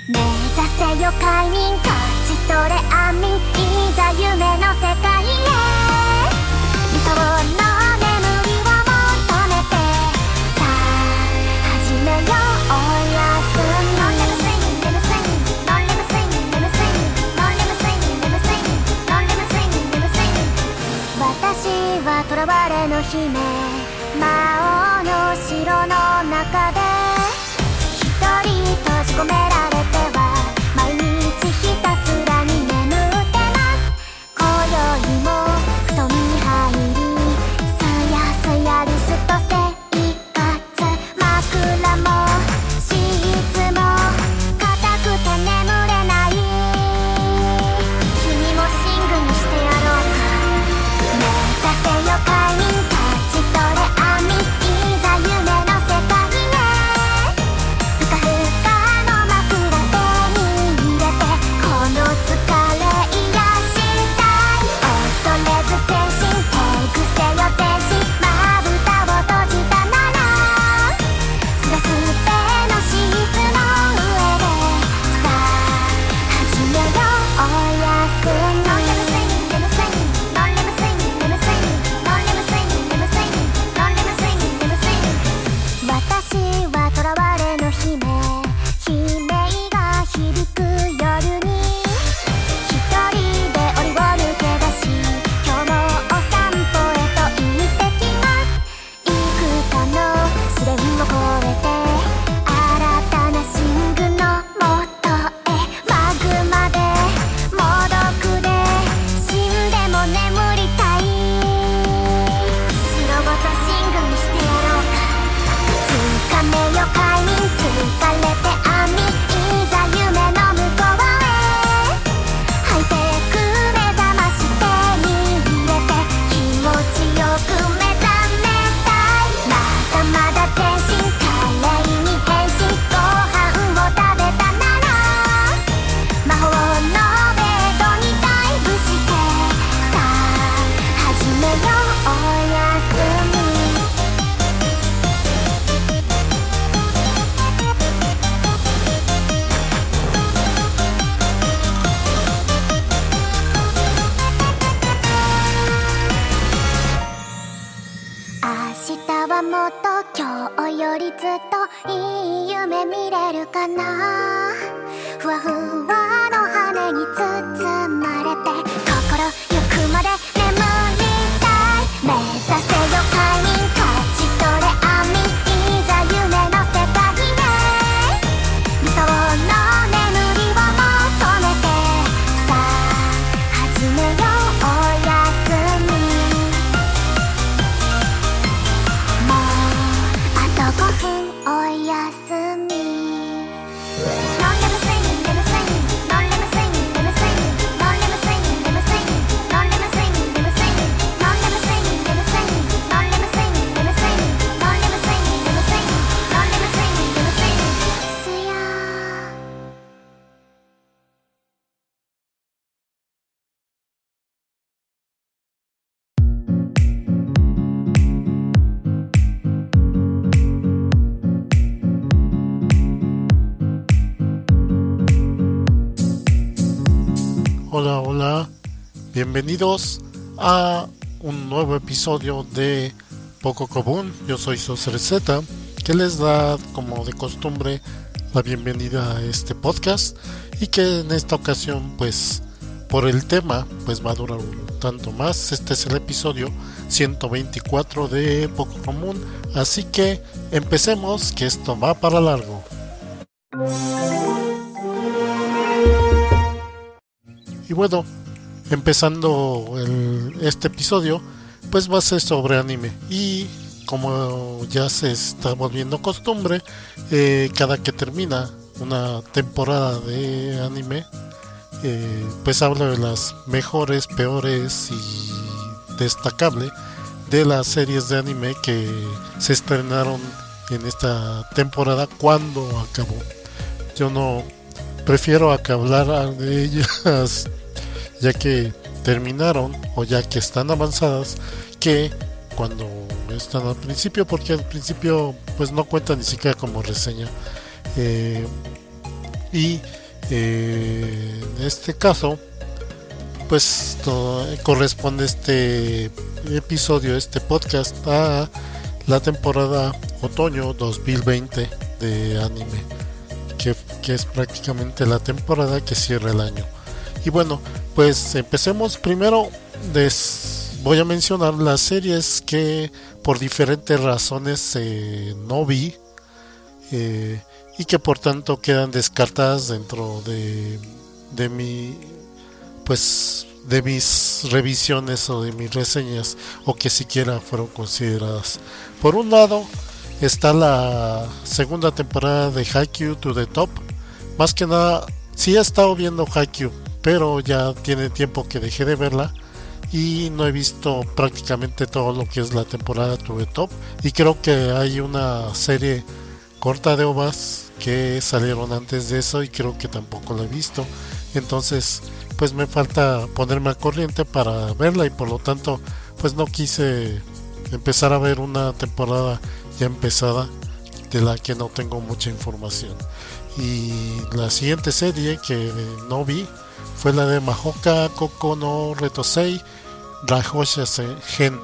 目指せよ快眠、勝ち取れ安眠、いざ夢の世界へ。理想の眠りを求めて、さあ始めよう。おやすみ。ノンレム睡眠、レム睡眠、ノンレム睡眠、レム睡眠、ノンレム睡眠、レム睡眠、ノンレム睡眠、レム睡眠。私は囚われの姫、魔王の城の中で一人閉じ込められては毎日ひたすらに眠ってます。今宵も布団に入り、すやすやリスト生活、枕もシーツも硬くて眠れない。君も寝具にしてやろうか。目指せよ快眠、勝ち取れ安眠、いざ夢の世界へ。ふかふかの枕手に入れて、この疲れ癒したい。恐れず全身手癖よ全身、まぶたを閉じたならスレスレのシーツの上で、さあ始めよう。おやすみ。ノンレム睡眠、レム睡眠、ノンレム睡眠、レム睡眠、ノンレム睡眠、レム睡眠、ノンレム睡眠、レム睡眠。私は囚われの姫、悲鳴が響く夜に一人で檻を抜け出し、今日もお散歩へと行ってきます。幾多の試練を越えて、新たな寝具の元へ。マグマで猛毒で死んでも眠りたい。白ごと寝具にしてやろうか。掴めよ快眠、疲れて安眠、いざ夢の向こうへ。ハイテク目覚まし手に入れて、気持ちよく目覚めたい。まだまだ全身華麗に変身、ご飯を食べたなら魔法のベッドにダイブして、さあ始めよう。おやすみ。明日はもっと今日よりずっといい夢見れるかな。ふわふわの羽に包まれて、心ゆくまで眠りたい。目指せよ快眠、勝ち取れ安眠、いざ夢の世界へ。理想の眠りを求めて、さあ始めよう。おやすみ。もうあと5分おやすみ。ノンレム睡眠、レム睡眠、ノンレム睡眠、レム睡眠、ノンレム睡眠、レム睡眠、ノンレム睡眠、レム睡眠、ノンレム睡眠、レム睡眠、ノンレム睡眠、レム睡眠、ノンレム睡眠、レム睡眠、ノンレム睡眠、レム睡眠。すやー。 Hola, hola, bienvenidos a un nuevo episodio de Poco Común. Yo soy Soser Z, que les da, como de costumbre, la bienvenida a este podcast, y que en esta ocasión, pues, por el tema, pues va a durar un tanto más. Este es el episodio 124 de Poco Común, así que empecemos, que esto va para largo. Y bueno, empezando este episodio, pues va a ser sobre anime. Y como ya se está volviendo costumbre, cada que termina una temporada de anime, pues hablo de las mejores, peores y destacable de las series de anime que se estrenaron en esta temporada cuando acabó. Yo no prefiero hablar de ellas ya que terminaron o ya que están avanzadas, que cuando están al principio, porque al principio pues no cuenta ni siquiera como reseña. Y en este caso pues corresponde este episodio, este podcast, a la temporada otoño 2020 de anime, que es prácticamente la temporada que cierra el año. Y bueno, pues empecemos. Primero voy a mencionar las series que por diferentes razones no vi, y que por tanto quedan descartadas dentro de mi, pues, de mis revisiones o de mis reseñas, o que siquiera fueron consideradas. Por un lado está la segunda temporada de Haikyuu to the Top. Más que nada, sí he estado viendo Haikyuu, pero ya tiene tiempo que dejé de verla y no he visto prácticamente todo lo que es la temporada to the Top. Y creo que hay una serie corta de ovas que salieron antes de eso y creo que tampoco la he visto. Entonces pues me falta ponerme al corriente para verla, y por lo tanto pues no quise empezar a ver una temporada ya empezada de la que no tengo mucha información. Y la siguiente serie que no vi fue la de Mahoka Koko no Retosei Rahosha Gen,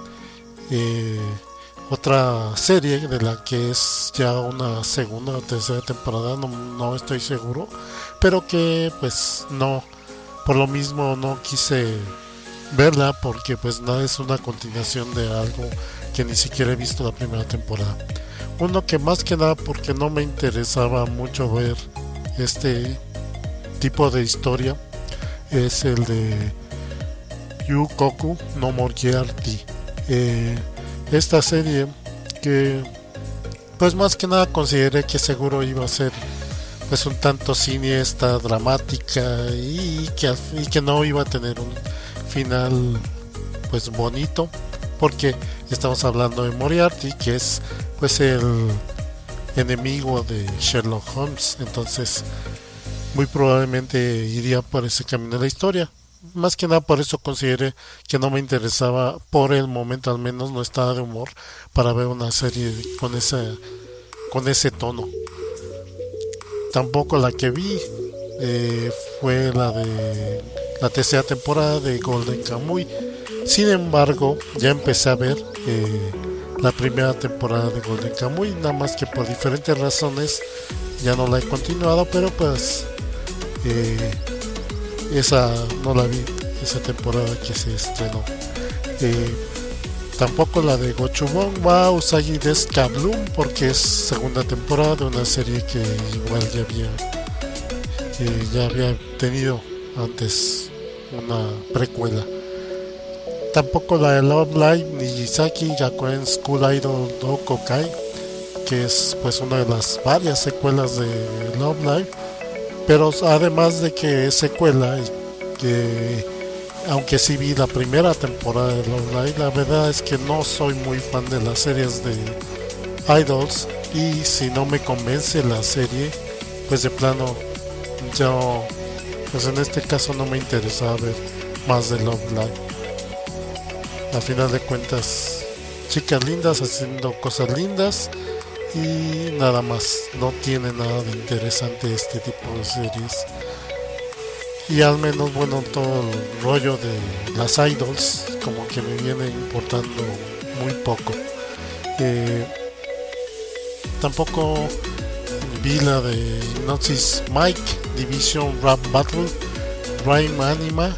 otra serie de la que es ya una segunda o tercera temporada, no estoy seguro, pero que pues no, por lo mismo no quise verla, porque pues no es una continuación de algo que ni siquiera he visto la primera temporada. Uno que más que nada porque no me interesaba mucho ver este tipo de historia es el de Yukoku no Moriarty. Esta serie que pues más que nada consideré que seguro iba a ser pues un tanto siniestra, dramática, y que no iba a tener un final pues bonito, porque estamos hablando de Moriarty, que es pues el enemigo de Sherlock Holmes. Entonces muy probablemente iría por ese camino de la historia. Más que nada por eso consideré que no me interesaba, por el momento al menos, no estaba de humor para ver una serie con ese tono. Tampoco la que vi fue la de la tercera temporada de Golden Kamuy. Sin embargo, ya empecé a ver la primera temporada de Golden Kamuy, nada más que por diferentes razones ya no la he continuado, pero pues esa no la vi, esa temporada que se estrenó. Tampoco la de Gochubon wa Usagi desu ka Bloom, porque es segunda temporada de una serie que igual ya había tenido antes una precuela. Tampoco la de Love Live Nijisaki Gakuen School Idol no Kokai, que es pues una de las varias secuelas de Love Live, pero además de que es secuela, y que aunque sí vi la primera temporada de Love Live, la verdad es que no soy muy fan de las series de idols, y si no me convence la serie, pues de plano yo, pues en este caso no me interesaba ver más de Love Live. A final de cuentas, chicas lindas haciendo cosas lindas y nada más, no tiene nada de interesante este tipo de series. Y al menos, bueno, todo el rollo de las idols como que me viene importando muy poco. Tampoco vi la de Hypnosis Mike Division Rap Battle Rhyme Anima.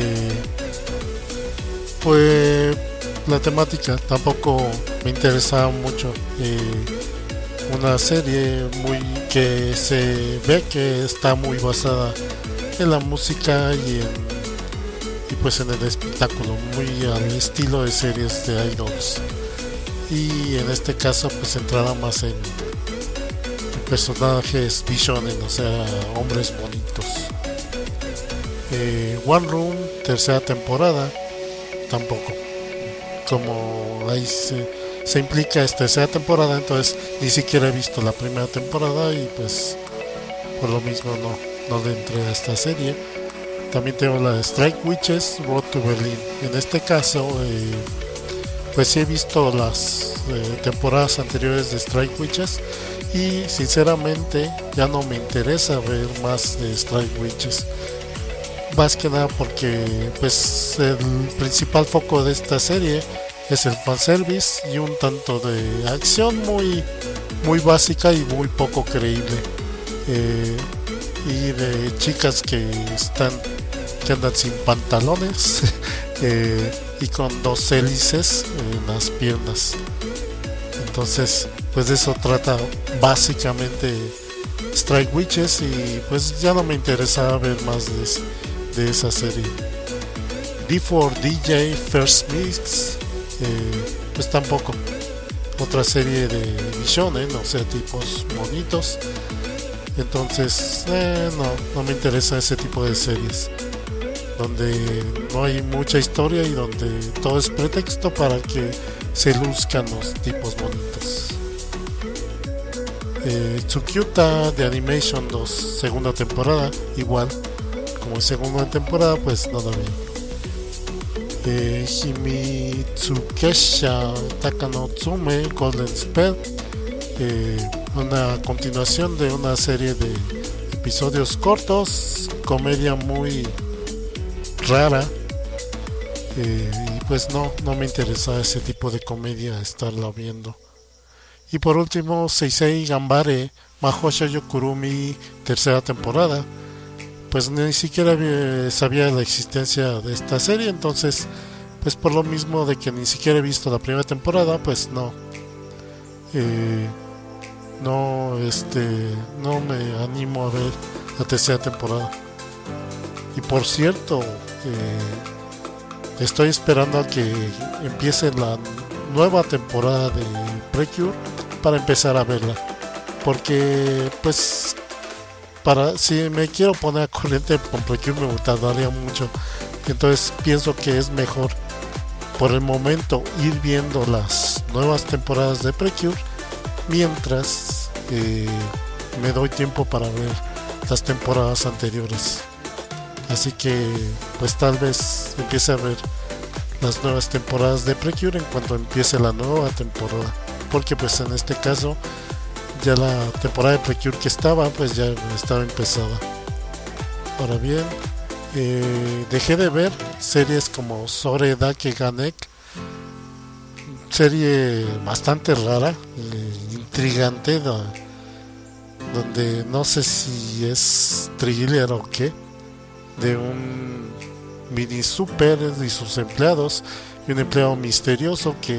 Pues la temática tampoco me interesaba mucho. Una serie muy que se ve que está muy basada en la música y pues en el espectáculo, muy al estilo de series de idols, y en este caso pues centrada más en personajes bishonen, o sea, hombres bonitos. One Room tercera temporada tampoco, como ahí se implica esta tercera temporada, entonces ni siquiera he visto la primera temporada y pues por lo mismo no le entré a esta serie. También tengo la de Strike Witches Road to Berlin. En este caso pues sí he visto las temporadas anteriores de Strike Witches y sinceramente ya no me interesa ver más de Strike Witches. Más que nada porque pues el principal foco de esta serie es el fanservice y un tanto de acción muy básica y muy poco creíble. Y de chicas que andan sin pantalones y con dos hélices en las piernas. Entonces pues de eso trata básicamente Strike Witches y pues ya no me interesaba ver más de esa serie. D4DJ First Mix, pues tampoco. Otra serie de shonen, o sea, tipos bonitos. Entonces, no me interesa ese tipo de series donde no hay mucha historia y donde todo es pretexto para que se luzcan los tipos bonitos. Tsukyuta de Animation 2, segunda temporada, igual como segunda temporada, pues nada bien. Himitsukesha Takano Tsume Golden Spell, una continuación de una serie de episodios cortos, comedia muy rara, y pues no me interesa ese tipo de comedia estarla viendo. Y por último, Seisei Gambare Mahou Shoujo Kurumi, tercera temporada. Pues ni siquiera sabía la existencia de esta serie, entonces pues por lo mismo de que ni siquiera he visto la primera temporada, pues no me animo a ver la tercera temporada. Y por cierto, estoy esperando a que empiece la nueva temporada de Precure para empezar a verla, porque pues si me quiero poner a corriente con Precure me tardaría mucho. Entonces pienso que es mejor por el momento ir viendo las nuevas temporadas de Precure mientras me doy tiempo para ver las temporadas anteriores. Así que pues tal vez empiece a ver las nuevas temporadas de Precure en cuanto empiece la nueva temporada, porque pues en este caso ya la temporada de Precure que estaba pues ya estaba empezada. Ahora bien, dejé de ver series como Sore Dake Ganek, serie bastante rara, intrigante, donde no sé si es thriller o qué, de un mini super y sus empleados y un empleado misterioso que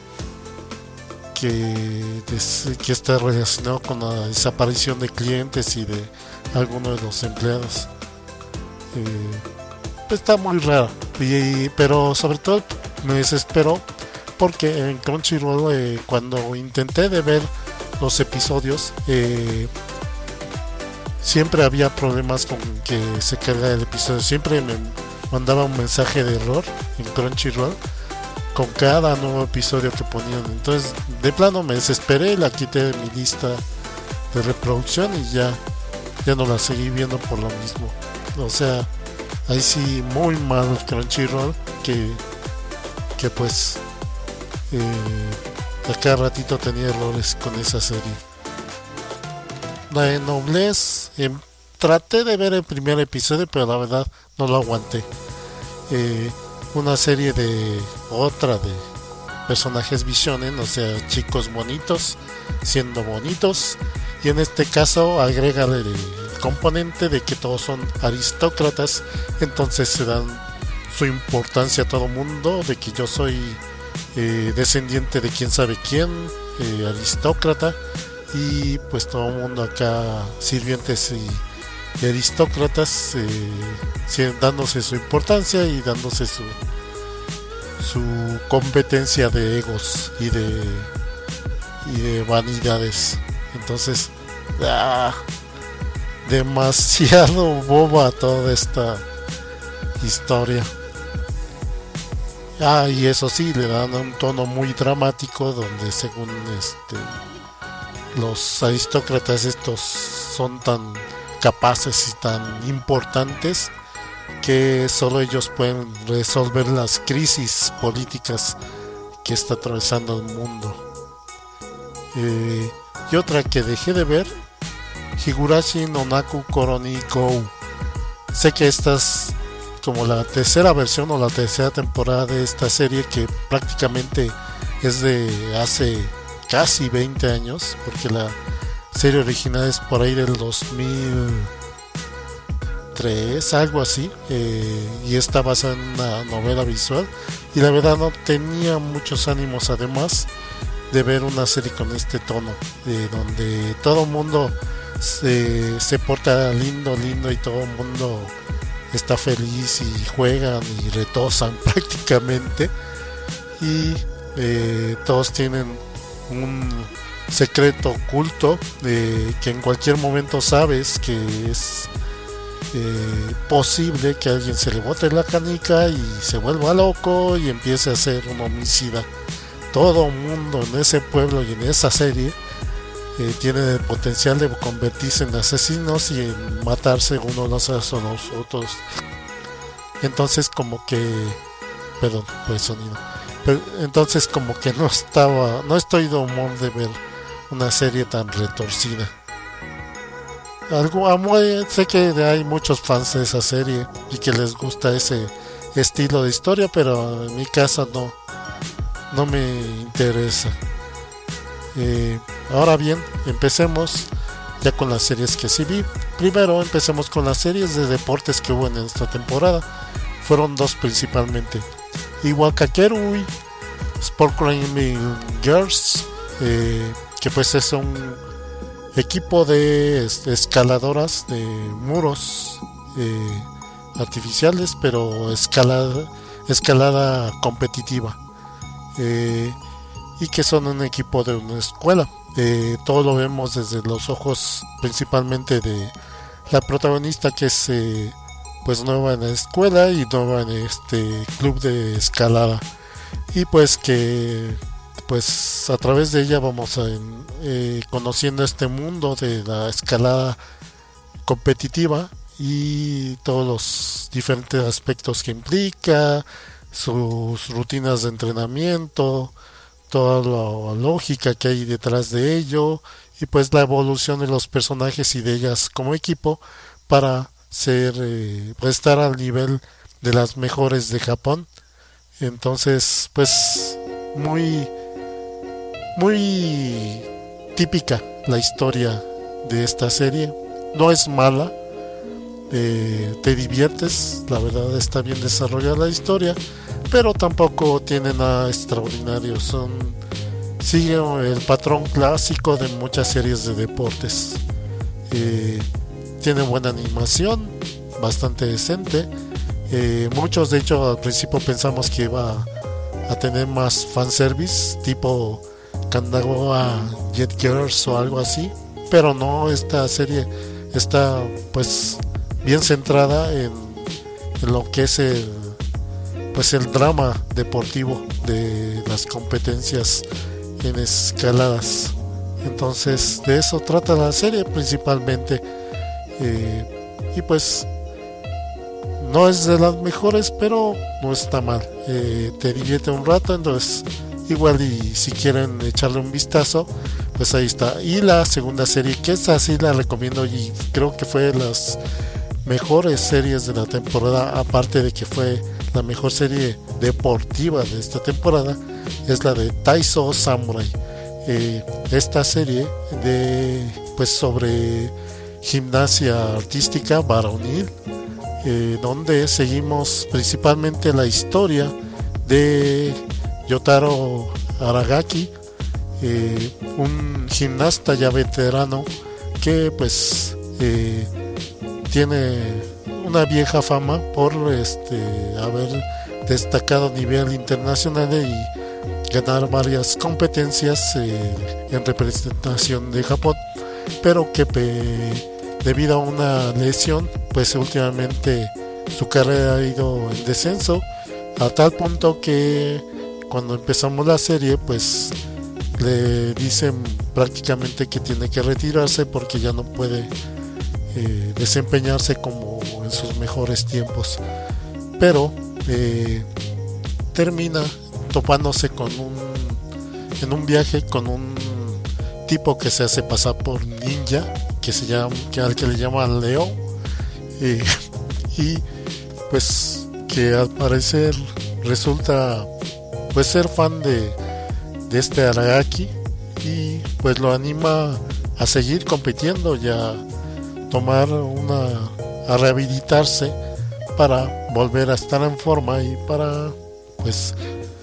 está relacionado con la desaparición de clientes y de algunos de los empleados. Está muy raro, pero sobre todo me desesperó porque en Crunchyroll, cuando intenté de ver los episodios, siempre había problemas con que se carga el episodio. Siempre me mandaba un mensaje de error en Crunchyroll con cada nuevo episodio que ponían. Entonces de plano me desesperé, la quité de mi lista de reproducción y ya no la seguí viendo por lo mismo. O sea, ahí sí muy mal Crunchyroll, que pues a cada ratito tenía errores con esa serie. La de Noblesse, traté de ver el primer episodio, pero la verdad no lo aguanté. Una serie de personajes visionen, o sea, chicos bonitos siendo bonitos, y en este caso agrégale el componente de que todos son aristócratas, entonces se dan su importancia a todo mundo, de que yo soy descendiente de quién sabe quién, aristócrata, y pues todo el mundo acá, sirvientes y aristócratas, dándose su importancia y dándose su competencia de egos y de vanidades. Entonces demasiado boba toda esta historia. Y eso sí, le dan un tono muy dramático donde según los aristócratas estos son tan capaces y tan importantes que solo ellos pueden resolver las crisis políticas que está atravesando el mundo. Y otra que dejé de ver, Higurashi no Naku Koroni Go. Sé que esta es como la tercera versión o la tercera temporada de esta serie, que prácticamente es de hace casi 20 años, porque la serie original es por ahí del 2003, algo así, y está basada en una novela visual, y la verdad no tenía muchos ánimos, además de ver una serie con este tono, donde todo el mundo se porta lindo y todo el mundo está feliz y juegan y retosan prácticamente, y todos tienen un secreto oculto que en cualquier momento sabes que es posible que a alguien se le bote la canica y se vuelva loco y empiece a ser un homicida. Todo el mundo en ese pueblo y en esa serie tiene el potencial de convertirse en asesinos y en matarse unos a los otros. Entonces como que, perdón por el sonido, pero entonces como que no estoy de humor de ver una serie tan retorcida. Sé que hay muchos fans de esa serie y que les gusta ese estilo de historia, pero en mi caso no me interesa. Ahora bien, empecemos ya con las series que sí vi. Primero empecemos con las series de deportes que hubo en esta temporada. Fueron dos principalmente: Iwakakerui Sport Climbing Girls, que pues es un equipo de escaladoras de muros artificiales, pero escalada competitiva, y que son un equipo de una escuela. Todo lo vemos desde los ojos principalmente de la protagonista, que es pues nueva en la escuela y nueva en este club de escalada, y pues que pues a través de ella vamos conociendo este mundo de la escalada competitiva y todos los diferentes aspectos que implica, sus rutinas de entrenamiento, toda la lógica que hay detrás de ello, y pues la evolución de los personajes y de ellas como equipo para pues estar al nivel de las mejores de Japón. Entonces pues muy típica la historia de esta serie. No es mala, te diviertes, la verdad está bien desarrollada la historia, pero tampoco tiene nada extraordinario. Sigue el patrón clásico de muchas series de deportes. Tiene buena animación, bastante decente. Muchos de hecho al principio pensamos que iba a tener más fanservice, tipo Kanagawa Jet Girls o algo así, pero no, esta serie está pues bien centrada en lo que es el drama deportivo de las competencias en escaladas. Entonces de eso trata la serie principalmente, y pues no es de las mejores, pero no está mal. Te divierte un rato, entonces igual, y si quieren echarle un vistazo, pues ahí está. Y la segunda serie, que esa sí la recomiendo y creo que fue de las mejores series de la temporada, aparte de que fue la mejor serie deportiva de esta temporada, es la de Taiso Samurai. Esta serie sobre gimnasia artística varonil, donde seguimos principalmente la historia de Yotaro Aragaki, un gimnasta ya veterano que pues tiene una vieja fama por haber destacado a nivel internacional y ganar varias competencias en representación de Japón, pero que debido a una lesión pues últimamente su carrera ha ido en descenso, a tal punto que cuando empezamos la serie pues le dicen prácticamente que tiene que retirarse porque ya no puede desempeñarse como en sus mejores tiempos, pero termina topándose en un viaje con un tipo que se hace pasar por ninja, al que le llaman Leo, y pues que al parecer resulta pues ser fan de este Aragaki, y pues lo anima a seguir compitiendo y a rehabilitarse para volver a estar en forma y para pues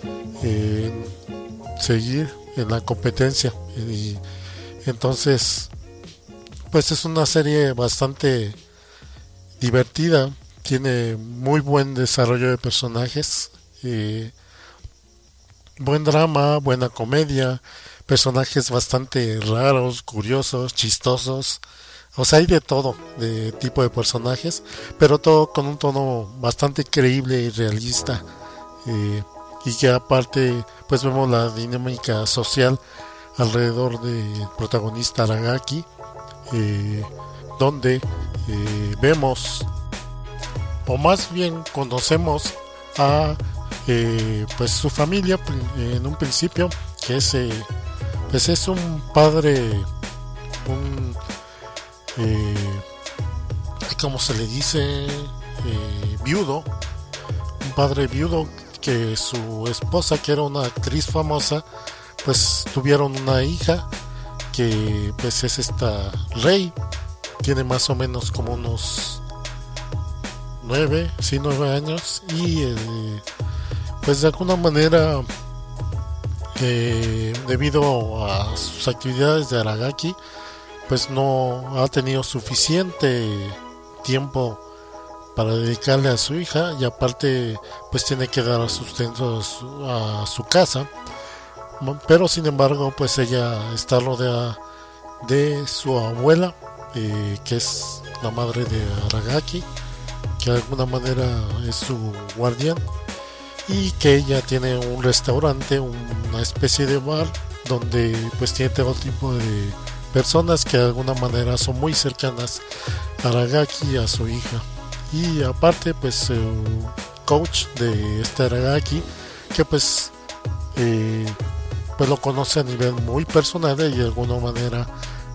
seguir en la competencia. Y entonces pues es una serie bastante divertida, tiene muy buen desarrollo de personajes, buen drama, buena comedia, personajes bastante raros, curiosos, chistosos. O sea, hay de todo, de tipo de personajes, pero todo con un tono bastante creíble y realista. Y que aparte, pues vemos la dinámica social alrededor del protagonista Aragaki, donde vemos, o más bien conocemos a pues su familia en un principio, que pues es un padre, ¿cómo se le dice? Viudo, un padre viudo, que su esposa, que era una actriz famosa, pues tuvieron una hija que pues es esta Rei, tiene más o menos como unos 9 años, y pues de alguna manera, debido a sus actividades de Aragaki, pues no ha tenido suficiente tiempo para dedicarle a su hija, y aparte pues tiene que dar sustento a su casa, pero sin embargo pues ella está rodeada de su abuela, que es la madre de Aragaki, que de alguna manera es su guardián, y que ella tiene un restaurante, una especie de bar, donde pues tiene todo tipo de personas que de alguna manera son muy cercanas a Aragaki y a su hija. Y aparte pues el coach de este Aragaki, que pues lo conoce a nivel muy personal, y de alguna manera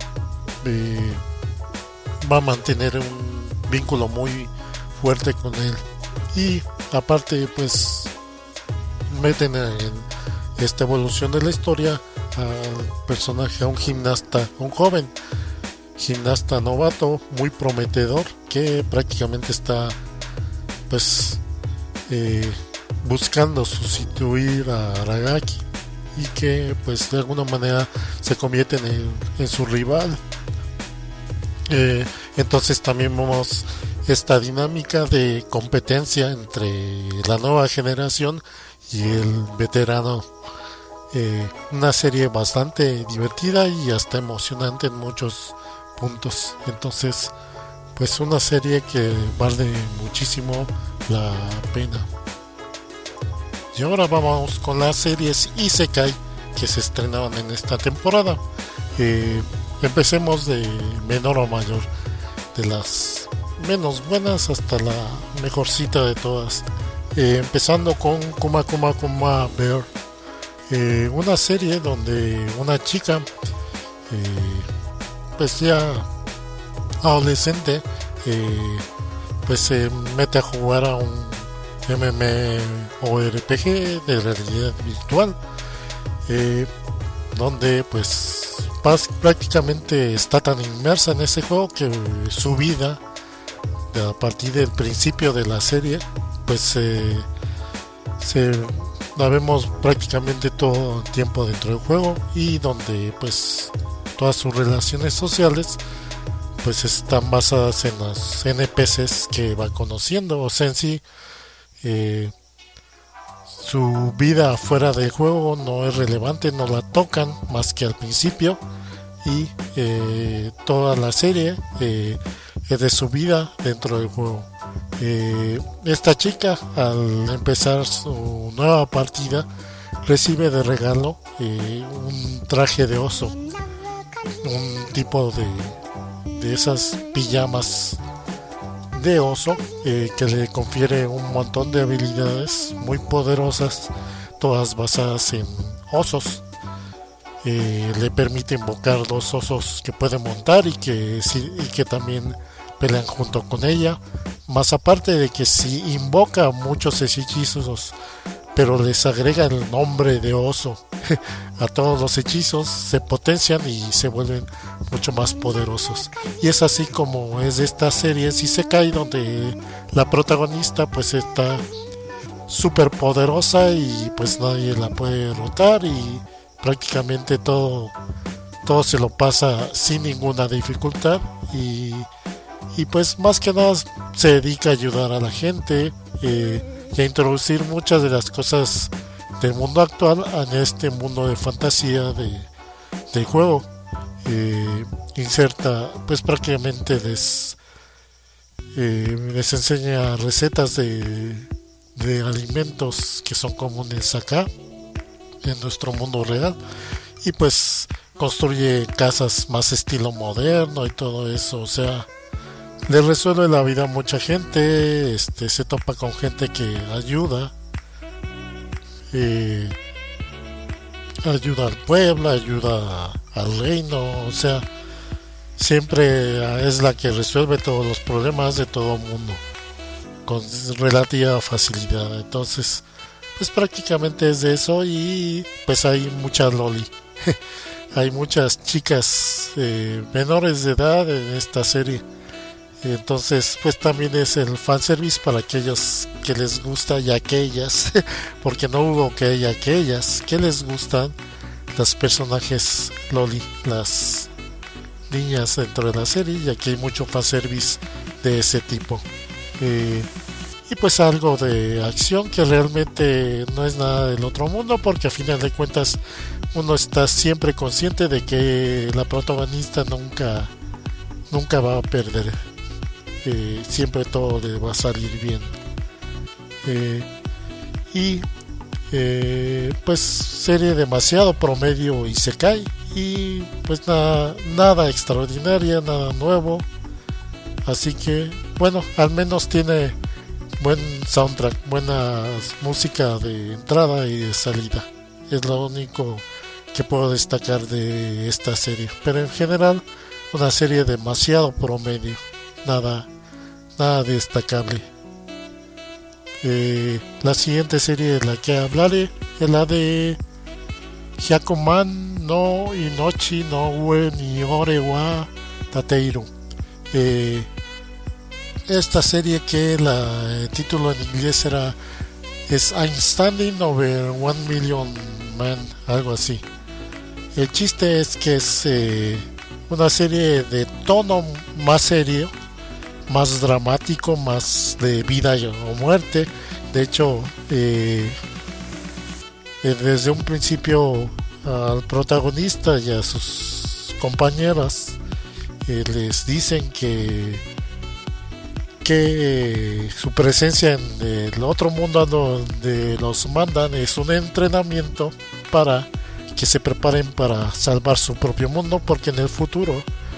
va a mantener un vínculo muy fuerte con él. Y aparte pues meten en esta evolución de la historia al personaje, a un gimnasta, un joven gimnasta novato muy prometedor, que prácticamente está pues buscando sustituir a Aragaki, y que pues de alguna manera se convierte en su rival. Entonces también vemos esta dinámica de competencia entre la nueva generación y el veterano. Una serie bastante divertida y hasta emocionante en muchos puntos. Entonces pues una serie que vale muchísimo la pena. Y ahora vamos con las series Isekai que se estrenaban en esta temporada. Empecemos de menor a mayor, de las menos buenas hasta la mejorcita de todas. Empezando con Kuma Kuma Kuma Bear, una serie donde una chica, pues ya adolescente, pues se mete a jugar a un MMORPG de realidad virtual, donde pues prácticamente está tan inmersa en ese juego que su vida, a partir del principio de la serie, pues la vemos prácticamente todo el tiempo dentro del juego, y donde pues todas sus relaciones sociales pues están basadas en los NPCs que va conociendo. O sea, en sí, su vida fuera del juego no es relevante, no la tocan más que al principio, y toda la serie es de su vida dentro del juego. Esta chica, al empezar su nueva partida, recibe de regalo un traje de oso, un tipo de esas pijamas de oso, que le confiere un montón de habilidades muy poderosas, todas basadas en osos. Le permite invocar 2 osos que puede montar y que también pelean junto con ella. Más aparte de que si invoca muchos hechizos, pero les agrega el nombre de oso a todos los hechizos, se potencian y se vuelven mucho más poderosos. Y es así como es esta serie Isekai, donde la protagonista pues está súper poderosa y pues nadie la puede derrotar, y prácticamente todo se lo pasa sin ninguna dificultad, y pues más que nada se dedica a ayudar a la gente y a introducir muchas de las cosas del mundo actual en este mundo de fantasía de juego. Inserta pues prácticamente les enseña recetas de alimentos que son comunes acá en nuestro mundo real, y pues construye casas más estilo moderno y todo eso. O sea, le resuelve la vida a mucha gente. Se topa con gente que ayuda al pueblo, ayuda al reino. O sea, siempre es la que resuelve todos los problemas de todo el mundo con relativa facilidad. Entonces pues prácticamente es de eso, y pues hay mucha loli. Hay muchas chicas menores de edad en esta serie. Entonces pues también es el fanservice para aquellos que les gusta y aquellas porque no hubo que y aquellas que les gustan los personajes loli, las niñas dentro de la serie, y aquí hay mucho fanservice de ese tipo. Y pues algo de acción que realmente no es nada del otro mundo, porque a final de cuentas uno está siempre consciente de que la protagonista nunca va a perder. Siempre todo le va a salir bien. Pues serie demasiado promedio y se cae, y pues nada extraordinaria, nada nuevo. Así que bueno, al menos tiene buen soundtrack, buena música de entrada y de salida. Es lo único que puedo destacar de esta serie, pero en general una serie demasiado promedio, nada destacable. La siguiente serie de la que hablaré es la de Hyakuman no Inochi no Ue ni Ore wa Tateiru. Esta serie, que el título en inglés es I'm Standing Over 1 Million Man, algo así. El chiste es que es una serie de tono más serio, más dramático, más de vida o muerte. De hecho, desde un principio al protagonista y a sus compañeras les dicen que su presencia en el otro mundo donde los mandan es un entrenamiento para que se preparen para salvar su propio mundo, porque en el futuro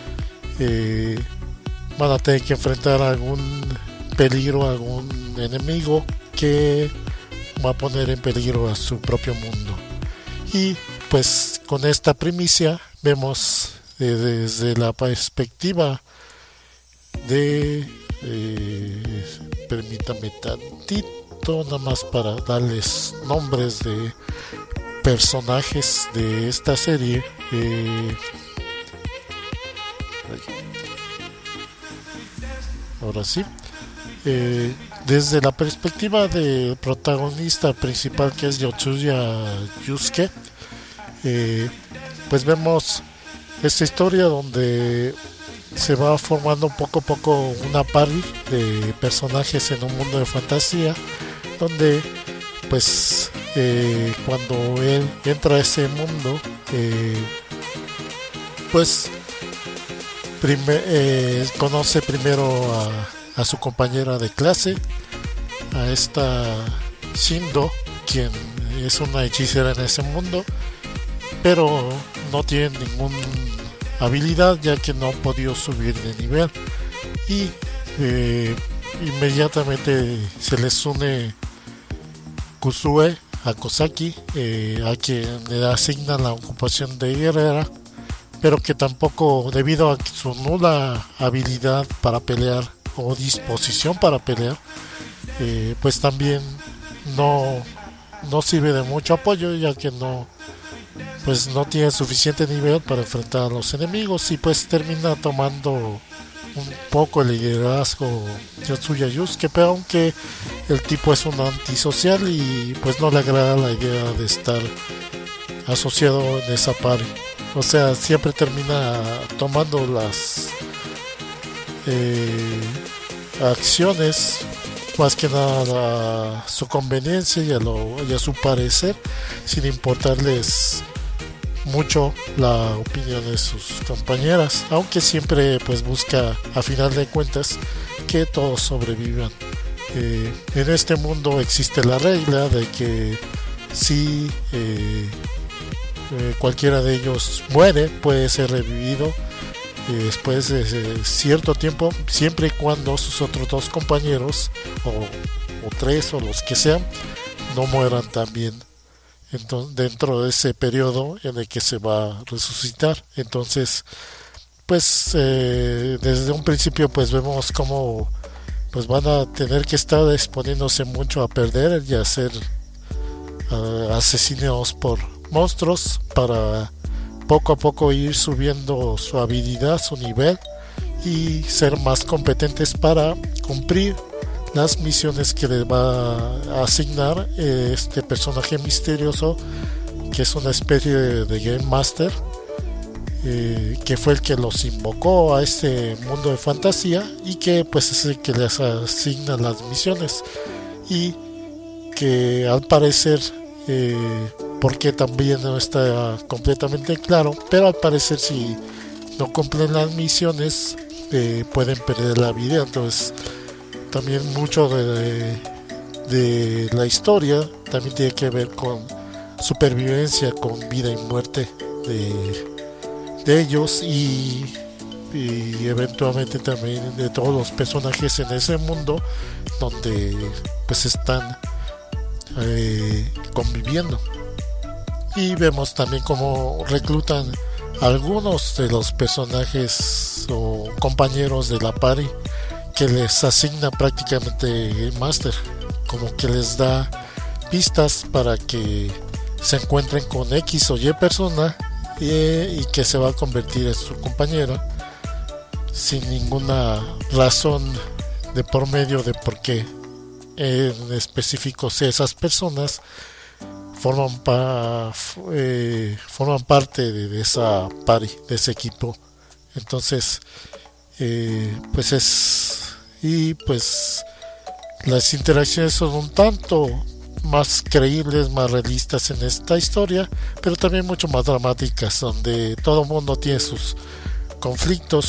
van a tener que enfrentar algún peligro, algún enemigo que va a poner en peligro a su propio mundo. Y pues con esta primicia vemos desde la perspectiva de permítame tantito nada más para darles nombres de personajes de esta serie. Ahora sí, desde la perspectiva del protagonista principal, que es Yotsuya Yusuke, pues vemos esta historia donde se va formando poco a poco una party de personajes en un mundo de fantasía, donde pues cuando él entra a ese mundo, pues conoce primero a su compañera de clase, a esta Shindo, quien es una hechicera en ese mundo, pero no tiene ninguna habilidad, ya que no ha podido subir de nivel, y inmediatamente se les une Kusue, a Kosaki, a quien le asignan la ocupación de guerrera, pero que tampoco, debido a su nula habilidad para pelear o disposición para pelear, pues también no sirve de mucho apoyo, ya que pues no tiene suficiente nivel para enfrentar a los enemigos, y pues termina tomando un poco el liderazgo Yotsuya Yusuke, pero aunque el tipo es un antisocial y pues no le agrada la idea de estar asociado en esa party. O sea, siempre termina tomando las acciones más que nada a su conveniencia y a su parecer, sin importarles mucho la opinión de sus compañeras, aunque siempre pues busca a final de cuentas que todos sobrevivan. En este mundo existe la regla de que si cualquiera de ellos muere, puede ser revivido después de cierto tiempo, siempre y cuando sus otros dos compañeros o tres o los que sean no mueran también. Entonces, dentro de ese periodo en el que se va a resucitar. Entonces, pues desde un principio pues vemos cómo pues van a tener que estar exponiéndose mucho a perder y a ser asesinados por monstruos, para poco a poco ir subiendo su habilidad, su nivel, y ser más competentes para cumplir las misiones que le va a asignar este personaje misterioso, que es una especie de Game Master, que fue el que los invocó a este mundo de fantasía, y que pues es el que les asigna las misiones, y que al parecer, porque también no está completamente claro, pero al parecer si no cumplen las misiones pueden perder la vida. Entonces también mucho de la historia también tiene que ver con supervivencia, con vida y muerte de ellos, y eventualmente también de todos los personajes en ese mundo donde pues están conviviendo. Y vemos también cómo reclutan algunos de los personajes o compañeros de la party, que les asigna prácticamente el Master, como que les da pistas para que se encuentren con X o Y persona, y que se va a convertir en su compañero sin ninguna razón de por medio de por qué en específico si esas personas forman parte de esa party, de ese equipo. Entonces pues las interacciones son un tanto más creíbles, más realistas en esta historia, pero también mucho más dramáticas, donde todo el mundo tiene sus conflictos,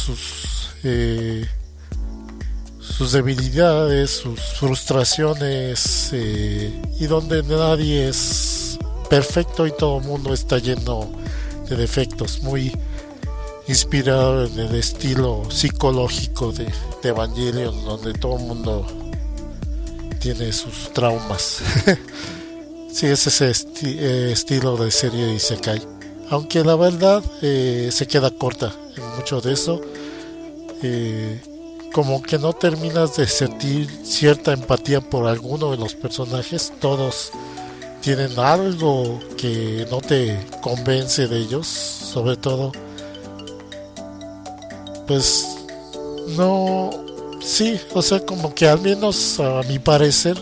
sus debilidades, sus frustraciones, y donde nadie es perfecto y todo el mundo está lleno de defectos, muy inspirado en el estilo psicológico de Evangelion, donde todo el mundo tiene sus traumas. Sí, es ese estilo de serie de Isekai, aunque la verdad se queda corta en mucho de eso. Como que no terminas de sentir cierta empatía por alguno de los personajes. Todos tienen algo que no te convence de ellos, sobre todo pues no, sí, o sea, como que al menos a mi parecer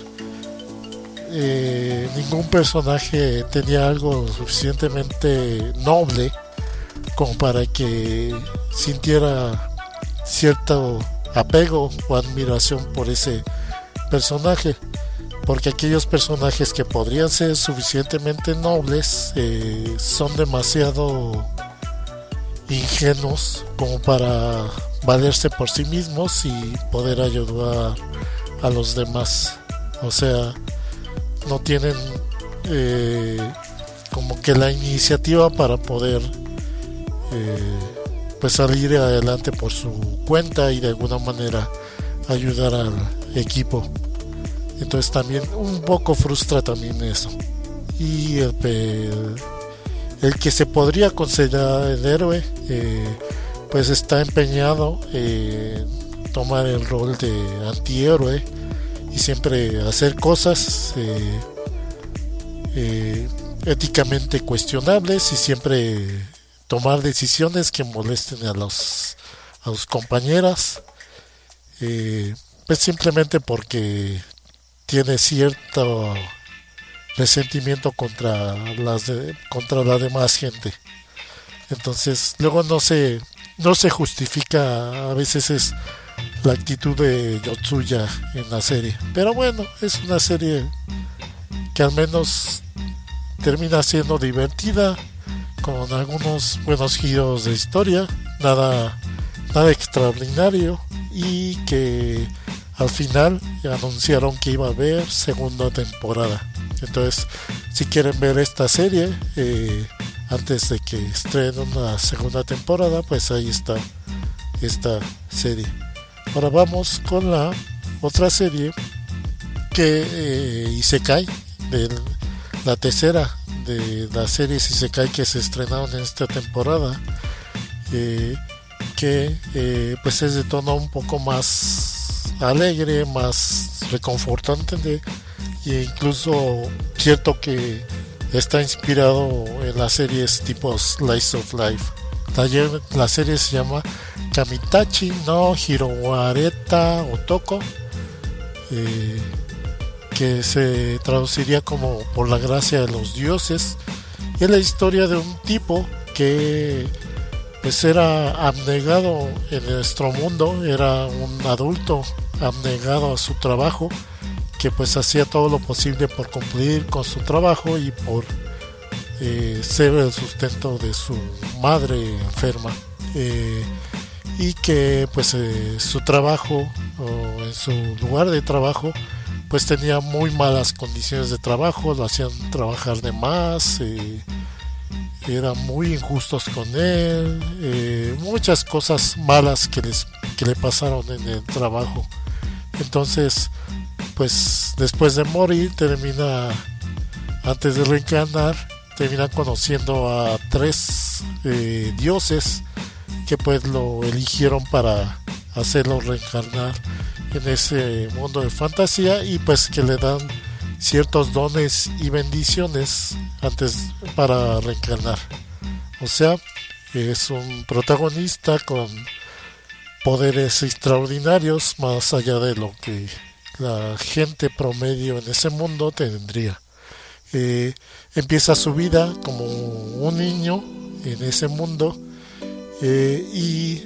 ningún personaje tenía algo suficientemente noble como para que sintiera cierto apego o admiración por ese personaje, porque aquellos personajes que podrían ser suficientemente nobles son demasiado ingenuos como para valerse por sí mismos y poder ayudar a los demás. O sea, no tienen como que la iniciativa para poder pues salir adelante por su cuenta y de alguna manera ayudar al equipo. Entonces también un poco frustra también eso. y el que se podría considerar el héroe pues está empeñado en tomar el rol de antihéroe y siempre hacer cosas éticamente cuestionables y siempre tomar decisiones que molesten a los compañeras, pues simplemente porque tiene cierto resentimiento contra la demás gente. Entonces luego no se justifica, a veces es la actitud de Yotsuya en la serie, pero bueno, es una serie que al menos termina siendo divertida, con algunos buenos giros de historia, nada extraordinario, y que al final anunciaron que iba a haber segunda temporada. Entonces, si quieren ver esta serie antes de que estrenen una segunda temporada, pues ahí está esta serie. Ahora vamos con la otra serie que Isekai, de la tercera de las series Isekai que se estrenaron en esta temporada, que pues es de tono un poco más alegre, más reconfortante, e incluso cierto que está inspirado en las series tipo Slice of Life. La serie se llama Kamitachi no Hiroareta Otoko, que se traduciría como por la gracia de los dioses. Es la historia de un tipo que pues era abnegado en nuestro mundo, era un adulto abnegado a su trabajo, que pues hacía todo lo posible por cumplir con su trabajo y por ser el sustento de su madre enferma, y que pues su trabajo, o en su lugar de trabajo, pues tenía muy malas condiciones de trabajo, lo hacían trabajar de más, eran muy injustos con él, muchas cosas malas que le pasaron en el trabajo. Entonces pues después de morir antes de reencarnar, termina conociendo a 3 dioses que pues lo eligieron para hacerlo reencarnar en ese mundo de fantasía, y pues que le dan ciertos dones y bendiciones para reencarnar. O sea, es un protagonista con poderes extraordinarios más allá de lo que la gente promedio en ese mundo tendría. Empieza su vida como un niño en ese mundo, y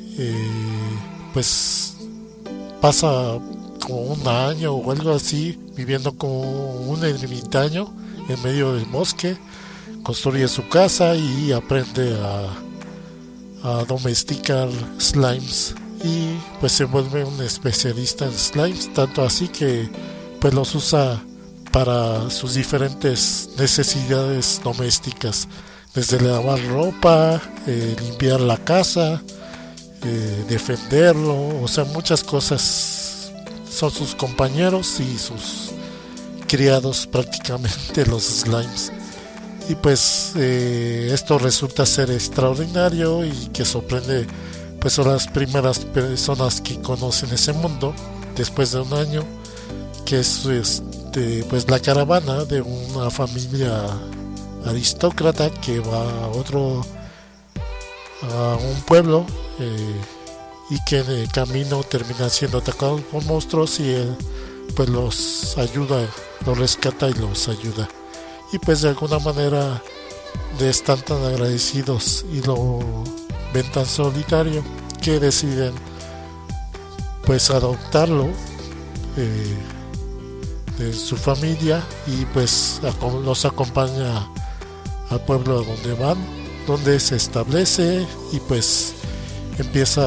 pues pasa como un año o algo así viviendo como un ermitaño en medio del bosque, construye su casa y aprende a domesticar slimes, y pues se vuelve un especialista en slimes, tanto así que pues los usa para sus diferentes necesidades domésticas, desde lavar ropa, limpiar la casa, defenderlo, o sea, muchas cosas. Son sus compañeros y sus criados prácticamente, los slimes. Y pues esto resulta ser extraordinario y que sorprende pues a las primeras personas que conocen ese mundo después de un año, que es pues la caravana de una familia aristócrata que va a un pueblo, y que en el camino termina siendo atacado por monstruos, y él pues los rescata y los ayuda, y pues de alguna manera están tan agradecidos y lo ven tan solitario que deciden pues adoptarlo de su familia, y pues los acompaña al pueblo donde van, donde se establece, y pues empieza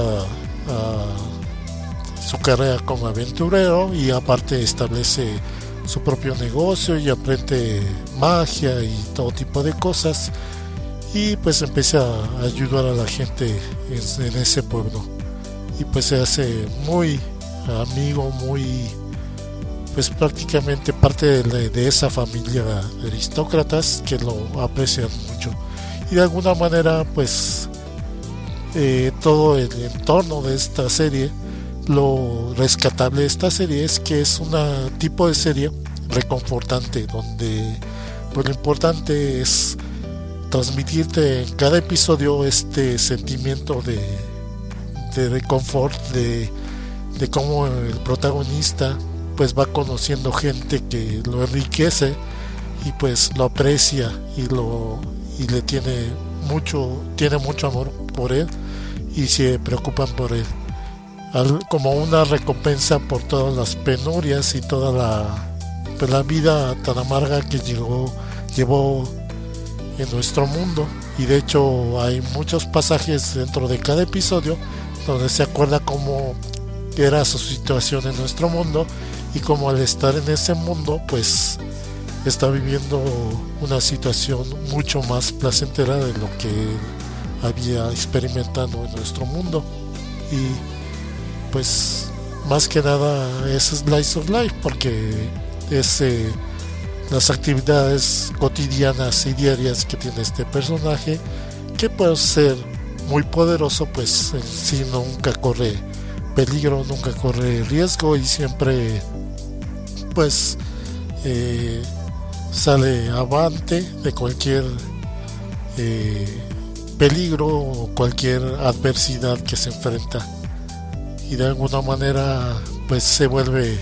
su carrera como aventurero, y aparte establece su propio negocio y aprende magia y todo tipo de cosas, y pues empieza a ayudar a la gente en ese pueblo, y pues se hace muy amigo, muy pues prácticamente parte de esa familia de aristócratas que lo aprecian mucho. Y de alguna manera pues todo el entorno de esta serie, lo rescatable de esta serie es que es un tipo de serie reconfortante, donde pues lo importante es transmitirte en cada episodio este sentimiento de reconfort, de cómo el protagonista pues va conociendo gente que lo enriquece y pues lo aprecia y le tiene mucho amor por él y se preocupan por él, como una recompensa por todas las penurias y toda la vida tan amarga que llevó en nuestro mundo. Y de hecho hay muchos pasajes dentro de cada episodio donde se acuerda cómo era su situación en nuestro mundo y cómo al estar en ese mundo pues está viviendo una situación mucho más placentera de lo que había experimentado en nuestro mundo. Y pues más que nada es Slice of Life, porque es las actividades cotidianas y diarias que tiene este personaje, que puede ser muy poderoso, pues en sí nunca corre peligro, nunca corre riesgo y siempre pues sale avante de cualquier peligro o cualquier adversidad que se enfrenta, y de alguna manera pues se vuelve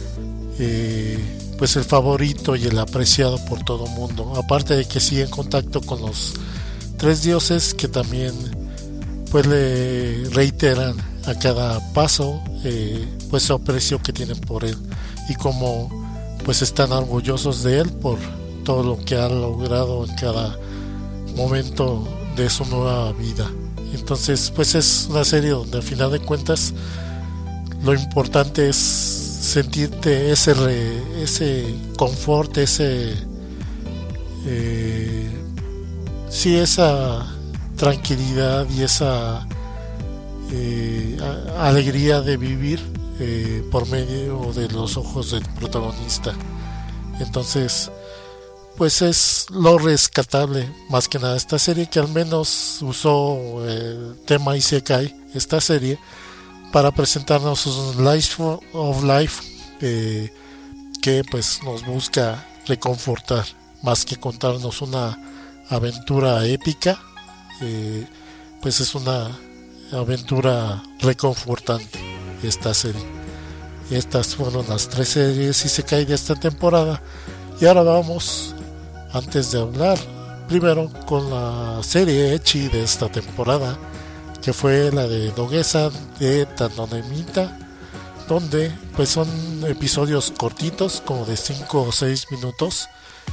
pues el favorito y el apreciado por todo el mundo, aparte de que sigue en contacto con los tres dioses que también pues le reiteran a cada paso pues su aprecio que tienen por él y como pues están orgullosos de él por todo lo que ha logrado en cada momento de su nueva vida. Entonces pues es una serie donde al final de cuentas lo importante es sentirte ese confort, esa tranquilidad y esa alegría de vivir por medio de los ojos del protagonista. Entonces pues es lo rescatable más que nada esta serie, que al menos usó el tema Isekai, esta serie, para presentarnos un Slice of Life que pues nos busca reconfortar más que contarnos una aventura épica. Pues es una aventura reconfortante esta serie. Estas fueron las 3 series Isekai de esta temporada, y ahora vamos, antes de hablar primero con la serie Ecchi de esta temporada, que fue la de Dogesa de Tannonemita, donde pues son episodios cortitos como de 5 o 6 minutos,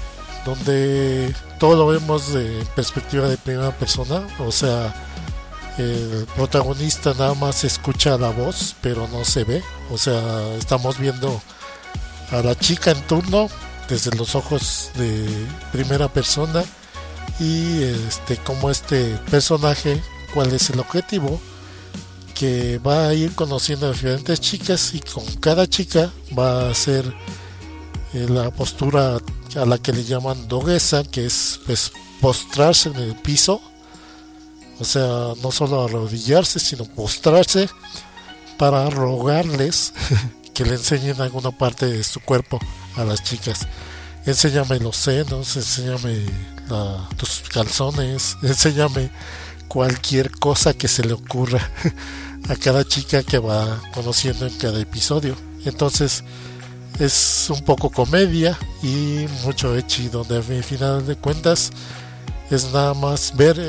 donde todo lo vemos de perspectiva de primera persona, o sea, el protagonista nada más escucha la voz pero no se ve, o sea, estamos viendo a la chica en turno desde los ojos de primera persona, y como este personaje, cuál es el objetivo, que va a ir conociendo a diferentes chicas y con cada chica va a hacer la postura a la que le llaman Dogesa, que es pues postrarse en el piso, o sea, no solo arrodillarse sino postrarse para rogarles que le enseñen alguna parte de su cuerpo a las chicas. Enséñame los senos, enséñame tus calzones, enséñame cualquier cosa que se le ocurra a cada chica que va conociendo en cada episodio. Entonces es un poco comedia y mucho ecchi, donde al final de cuentas es nada más ver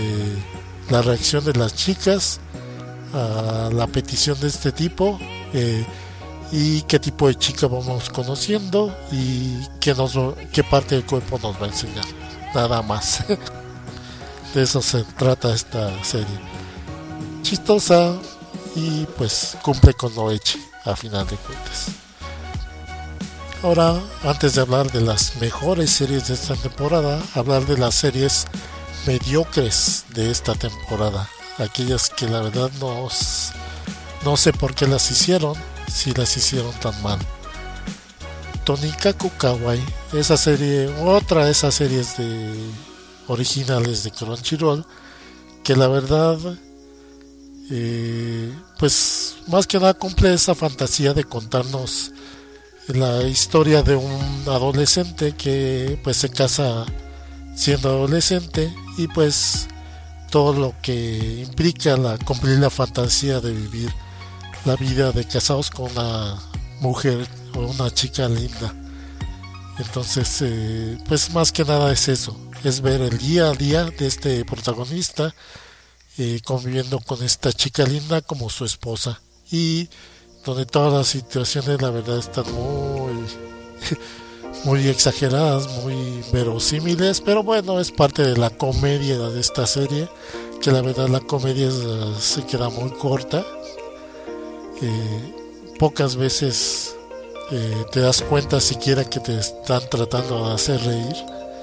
la reacción de las chicas a la petición de este tipo, y qué tipo de chica vamos conociendo y qué parte del cuerpo nos va a enseñar, nada más. De eso se trata esta serie, chistosa y pues cumple con lo hecho a final de cuentas. Ahora, antes de hablar de las mejores series de esta temporada, hablar de las series mediocres de esta temporada, aquellas que la verdad no sé por qué las hicieron, si las hicieron tan mal. Tonikaku Kawaii, esa serie, otra de esas series originales de Crunchyroll, que la verdad, pues más que nada cumple esa fantasía de contarnos la historia de un adolescente que pues se casa siendo adolescente, y pues todo lo que implica cumplir la fantasía de vivir la vida de casados con una mujer o una chica linda. Entonces pues más que nada es eso, es ver el día a día de este protagonista, conviviendo con esta chica linda como su esposa, y donde todas las situaciones la verdad están muy exageradas, muy verosímiles, pero bueno, es parte de la comedia de esta serie, que la verdad la comedia se queda muy corta. Pocas veces te das cuenta siquiera que te están tratando de hacer reír,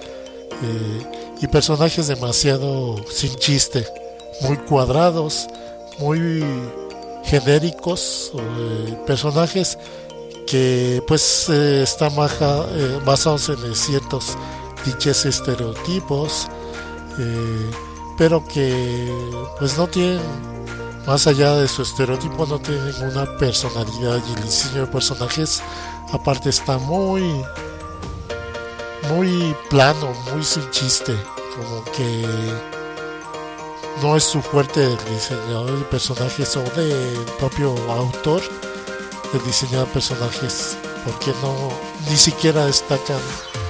y personajes demasiado sin chiste, muy cuadrados, muy genéricos, personajes que pues están basados en ciertos clichés, estereotipos, pero que pues no tienen, más allá de su estereotipo, no tienen ninguna personalidad, y el diseño de personajes aparte está muy plano, muy sin chiste, como que no es su fuerte el diseñador de personajes o del propio autor de diseñar personajes, porque ni siquiera destacan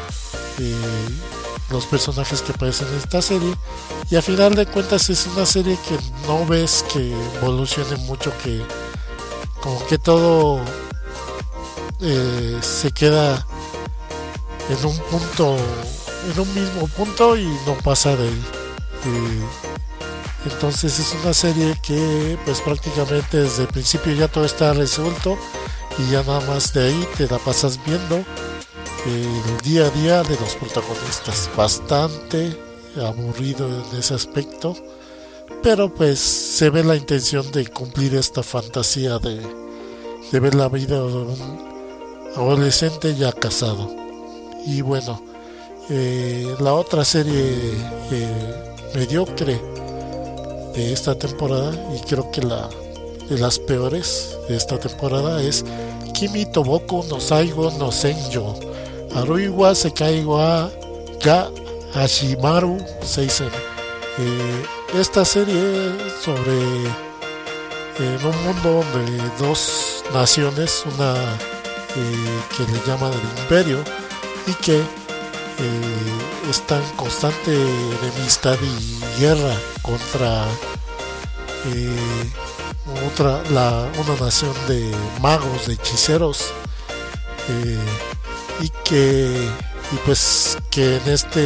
los personajes que aparecen en esta serie, y a final de cuentas es una serie que no ves que evolucione mucho, que como que todo se queda en un mismo punto y no pasa de ahí. Entonces es una serie que pues prácticamente desde el principio ya todo está resuelto, y ya nada más de ahí te la pasas viendo el día a día de los protagonistas. Bastante aburrido en ese aspecto, pero pues se ve la intención de cumplir esta fantasía de ver la vida de un adolescente ya casado. Y bueno, la otra serie mediocre de esta temporada, y creo que de las peores de esta temporada, es Kimi to Boku no Saigo no Senjo Arui wa Sekai wa ga Hashimaru Seisen. Esta serie sobre en un mundo de dos naciones, una que le llaman el Imperio, y que está en constante enemistad y guerra contra una nación de magos, de hechiceros, y pues que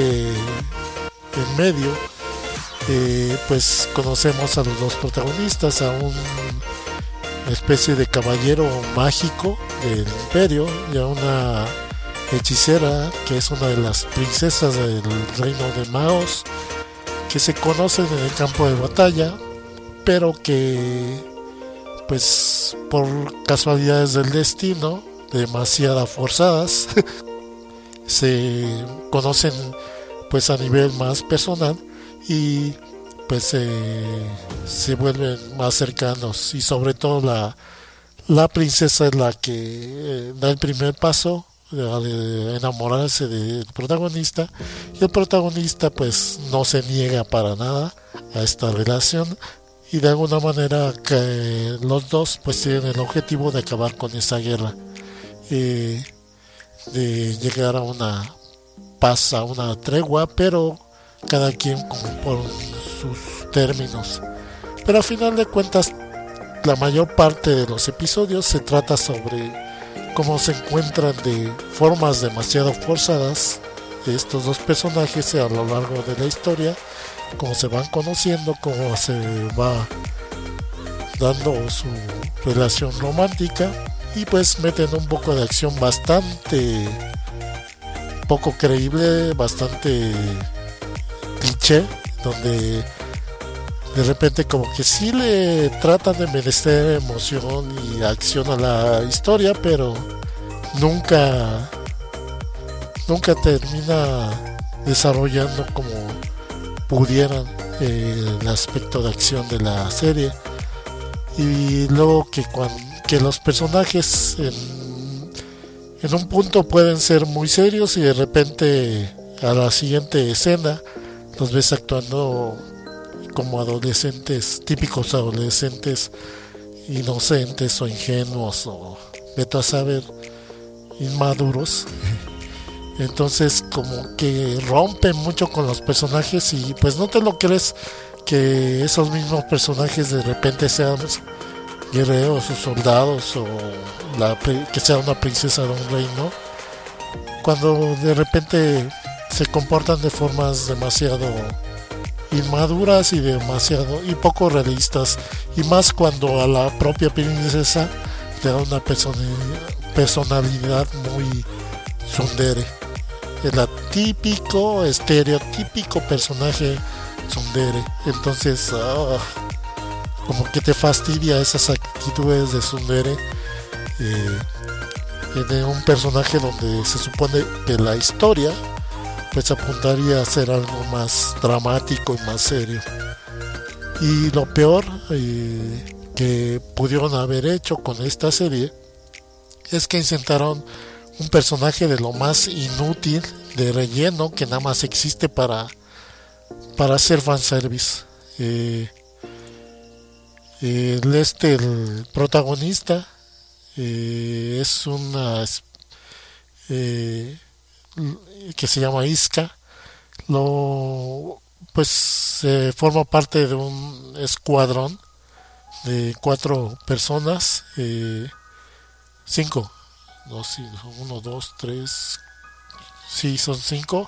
en medio pues conocemos a los dos protagonistas, a una especie de caballero mágico del Imperio y a una hechicera que es una de las princesas del reino de magos, que se conocen en el campo de batalla, pero que pues por casualidades del destino, demasiado forzadas, se conocen pues a nivel más personal, y pues se vuelven más cercanos, y sobre todo la princesa es la que da el primer paso de enamorarse del protagonista, y el protagonista pues no se niega para nada a esta relación, y de alguna manera que los dos pues tienen el objetivo de acabar con esa guerra, de llegar a una paz, a una tregua, pero cada quien como por sus términos. Pero a final de cuentas la mayor parte de los episodios se trata sobre cómo se encuentran de formas demasiado forzadas estos dos personajes a lo largo de la historia, cómo se van conociendo, cómo se va dando su relación romántica, y pues meten un poco de acción bastante poco creíble, bastante cliché, donde de repente como que sí le tratan de meter emoción y acción a la historia, pero nunca nunca termina desarrollando como pudieran el aspecto de acción de la serie. Y luego que los personajes en un punto pueden ser muy serios y de repente a la siguiente escena los ves actuando como adolescentes, típicos adolescentes inocentes o ingenuos o vete a saber, inmaduros. Entonces como que rompen mucho con los personajes y pues no te lo crees que esos mismos personajes de repente sean guerreros o soldados o que sea una princesa de un reino, cuando de repente se comportan de formas demasiado inmaduras y poco realistas, y más cuando a la propia princesa le da una personalidad muy tsundere, el estereotípico personaje tsundere. Entonces como que te fastidia esas actitudes de tsundere en un personaje donde se supone que la historia pues apuntaría a ser algo más dramático y más serio. Y lo peor que pudieron haber hecho con esta serie es que intentaron un personaje de lo más inútil, de relleno, que nada más existe para hacer fanservice. El protagonista es una que se llama Iska. Forma parte de un escuadrón de 4 personas, 5, no, sí, 1, 2, 3, sí, son 5,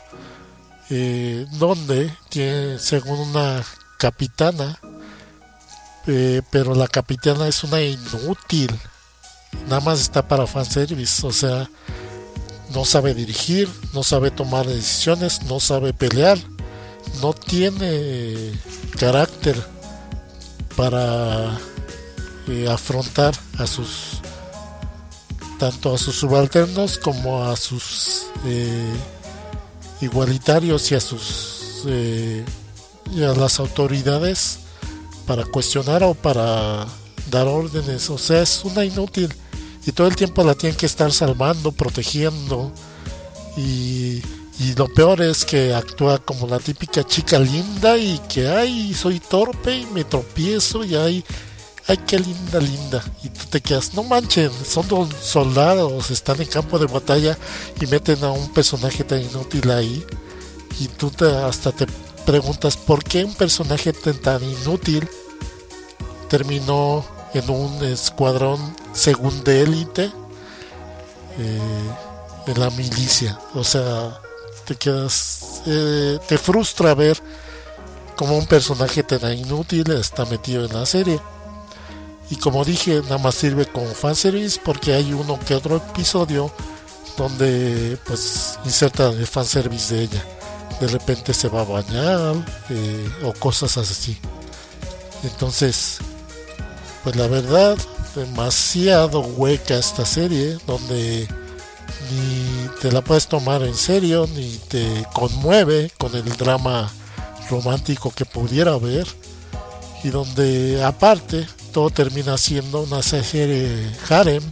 donde tiene, según una capitana, pero la capitana es una inútil, nada más está para fanservice, o sea, no sabe dirigir, no sabe tomar decisiones, no sabe pelear, no tiene carácter para afrontar tanto a sus subalternos como a sus igualitarios y a las autoridades para cuestionar o para dar órdenes. O sea, es una inútil y todo el tiempo la tienen que estar salvando, protegiendo, y lo peor es que actúa como la típica chica linda y que ay, soy torpe y me tropiezo y ay, qué linda, y tú te quedas, no manchen, son soldados, están en campo de batalla y meten a un personaje tan inútil ahí, y tú hasta te preguntas por qué un personaje tan inútil terminó en un escuadrón según de élite en la milicia. O sea, te quedas, te frustra ver como un personaje tan inútil está metido en la serie. Y como dije, nada más sirve como fanservice porque hay uno que otro episodio donde pues inserta el fanservice de ella. De repente se va a bañar o cosas así. Entonces, pues la verdad, demasiado hueca esta serie, donde ni te la puedes tomar en serio, ni te conmueve con el drama romántico que pudiera haber, y donde aparte todo termina siendo una serie harem,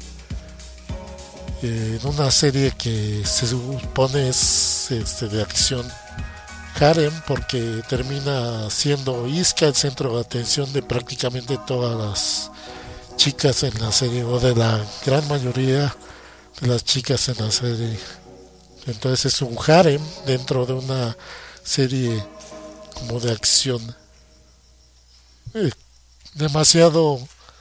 una serie que se supone es de acción harem, porque termina siendo Iska el centro de atención de prácticamente todas las chicas en la serie, o de la gran mayoría de las chicas en la serie. Entonces es un harem dentro de una serie como de acción, demasiado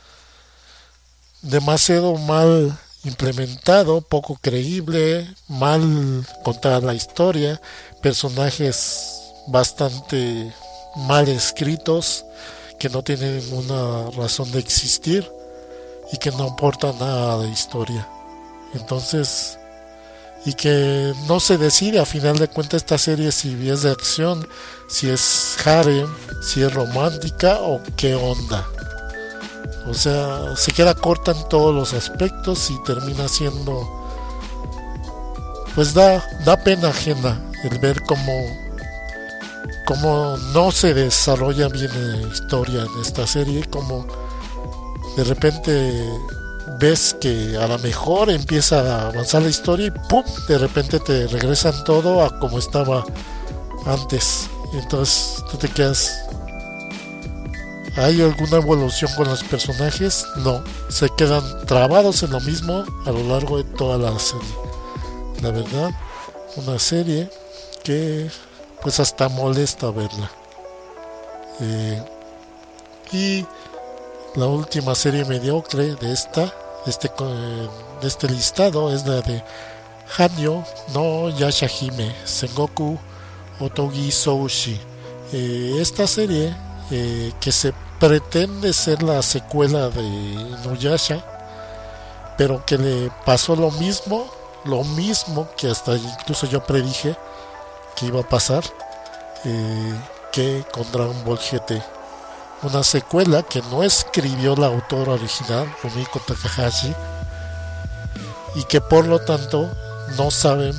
mal implementado, poco creíble, mal contada la historia, personajes bastante mal escritos que no tienen ninguna razón de existir y que no aportan nada de historia. Entonces, y que no se decide a final de cuentas esta serie si es de acción, si es harem, si es romántica o qué onda. O sea, se queda corta en todos los aspectos y termina siendo pues da pena ajena el ver cómo no se desarrolla bien la historia en esta serie, como de repente ves que a lo mejor empieza a avanzar la historia y ¡pum!, de repente te regresan todo a como estaba antes. Entonces tú te quedas, ¿hay alguna evolución con los personajes? No, se quedan trabados en lo mismo a lo largo de toda la serie. La verdad, una serie que pues hasta molesta verla. Y la última serie mediocre de este listado es la de Hanyo no Yashahime Sengoku Otogi Soushi. Esta serie que se pretende ser la secuela de Inuyasha, pero que le pasó lo mismo que hasta incluso yo predije que iba a pasar, que con Dragon Ball GT. Una secuela que no escribió la autora original, Rumiko Takahashi, y que por lo tanto no saben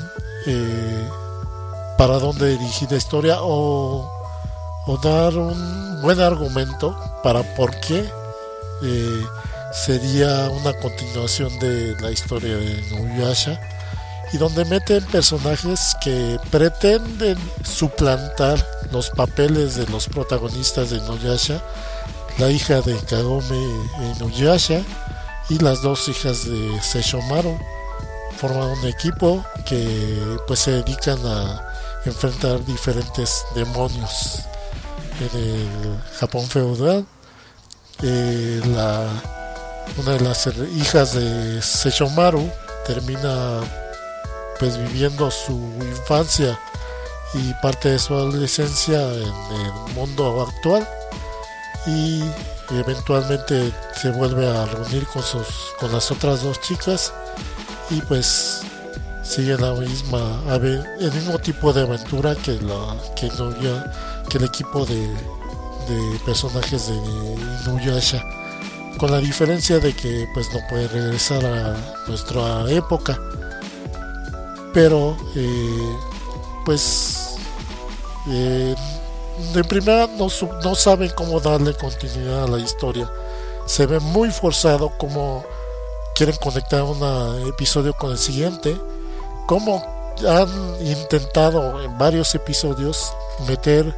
para dónde dirigir la historia o dar un buen argumento para por qué sería una continuación de la historia de Inuyasha, y donde meten personajes que pretenden suplantar los papeles de los protagonistas de Inuyasha, la hija de Kagome Inuyasha y las dos hijas de Seishomaru. Forman un equipo que pues se dedican a enfrentar diferentes demonios en el Japón feudal. Una de las hijas de Seishomaru termina pues viviendo su infancia y parte de su adolescencia en el mundo actual, y eventualmente se vuelve a reunir con las otras dos chicas y pues sigue el mismo tipo de aventura que el equipo de personajes de Inuyasha, con la diferencia de que pues no puede regresar a nuestra época, pero de primera no saben cómo darle continuidad a la historia. Se ve muy forzado cómo quieren conectar un episodio con el siguiente, como han intentado en varios episodios meter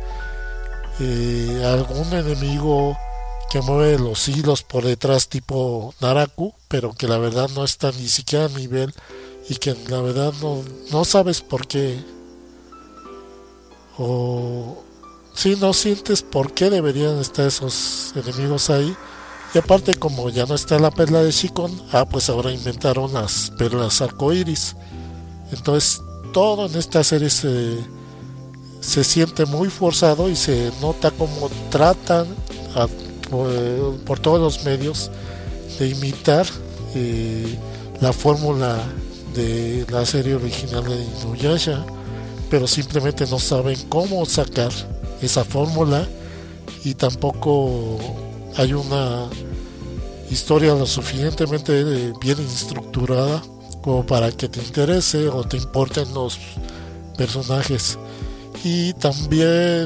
algún enemigo que mueve los hilos por detrás tipo Naraku, pero que la verdad no está ni siquiera a nivel, y que la verdad no sabes por qué, o si no sientes por qué deberían estar esos enemigos ahí. Y aparte, como ya no está la perla de Shikon, pues ahora inventaron las perlas arcoíris. Entonces todo en esta serie se siente muy forzado y se nota como tratan por todos los medios de imitar la fórmula de la serie original de Inuyasha, pero simplemente no saben cómo sacar esa fórmula, y tampoco hay una historia lo suficientemente bien estructurada como para que te interese o te importen los personajes. Y también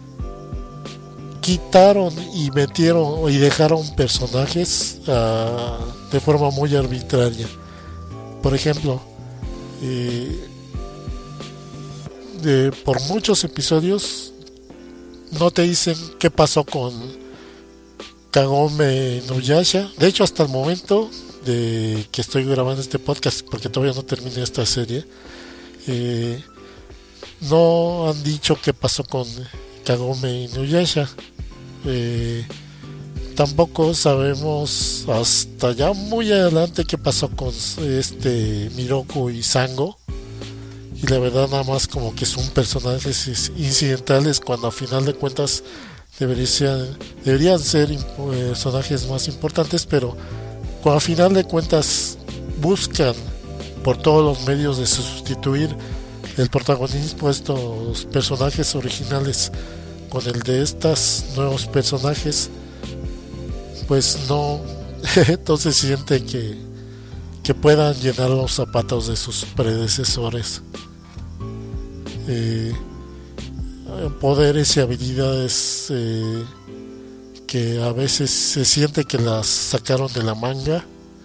quitaron y metieron y dejaron personajes de forma muy arbitraria. Por ejemplo, por muchos episodios no te dicen qué pasó con Kagome Inuyasha. De hecho, hasta el momento de que estoy grabando este podcast, porque todavía no terminé esta serie, no han dicho qué pasó con Kagome Inuyasha. Tampoco sabemos hasta ya muy adelante qué pasó con Miroku y Sango, y la verdad nada más como que son personajes incidentales, cuando a final de cuentas deberían ser personajes más importantes, pero cuando a final de cuentas buscan por todos los medios de sustituir el protagonismo de estos personajes originales con el de estos nuevos personajes, pues no entonces siente que que puedan llenar los zapatos de sus predecesores. Poderes y habilidades que a veces se siente que las sacaron de la manga.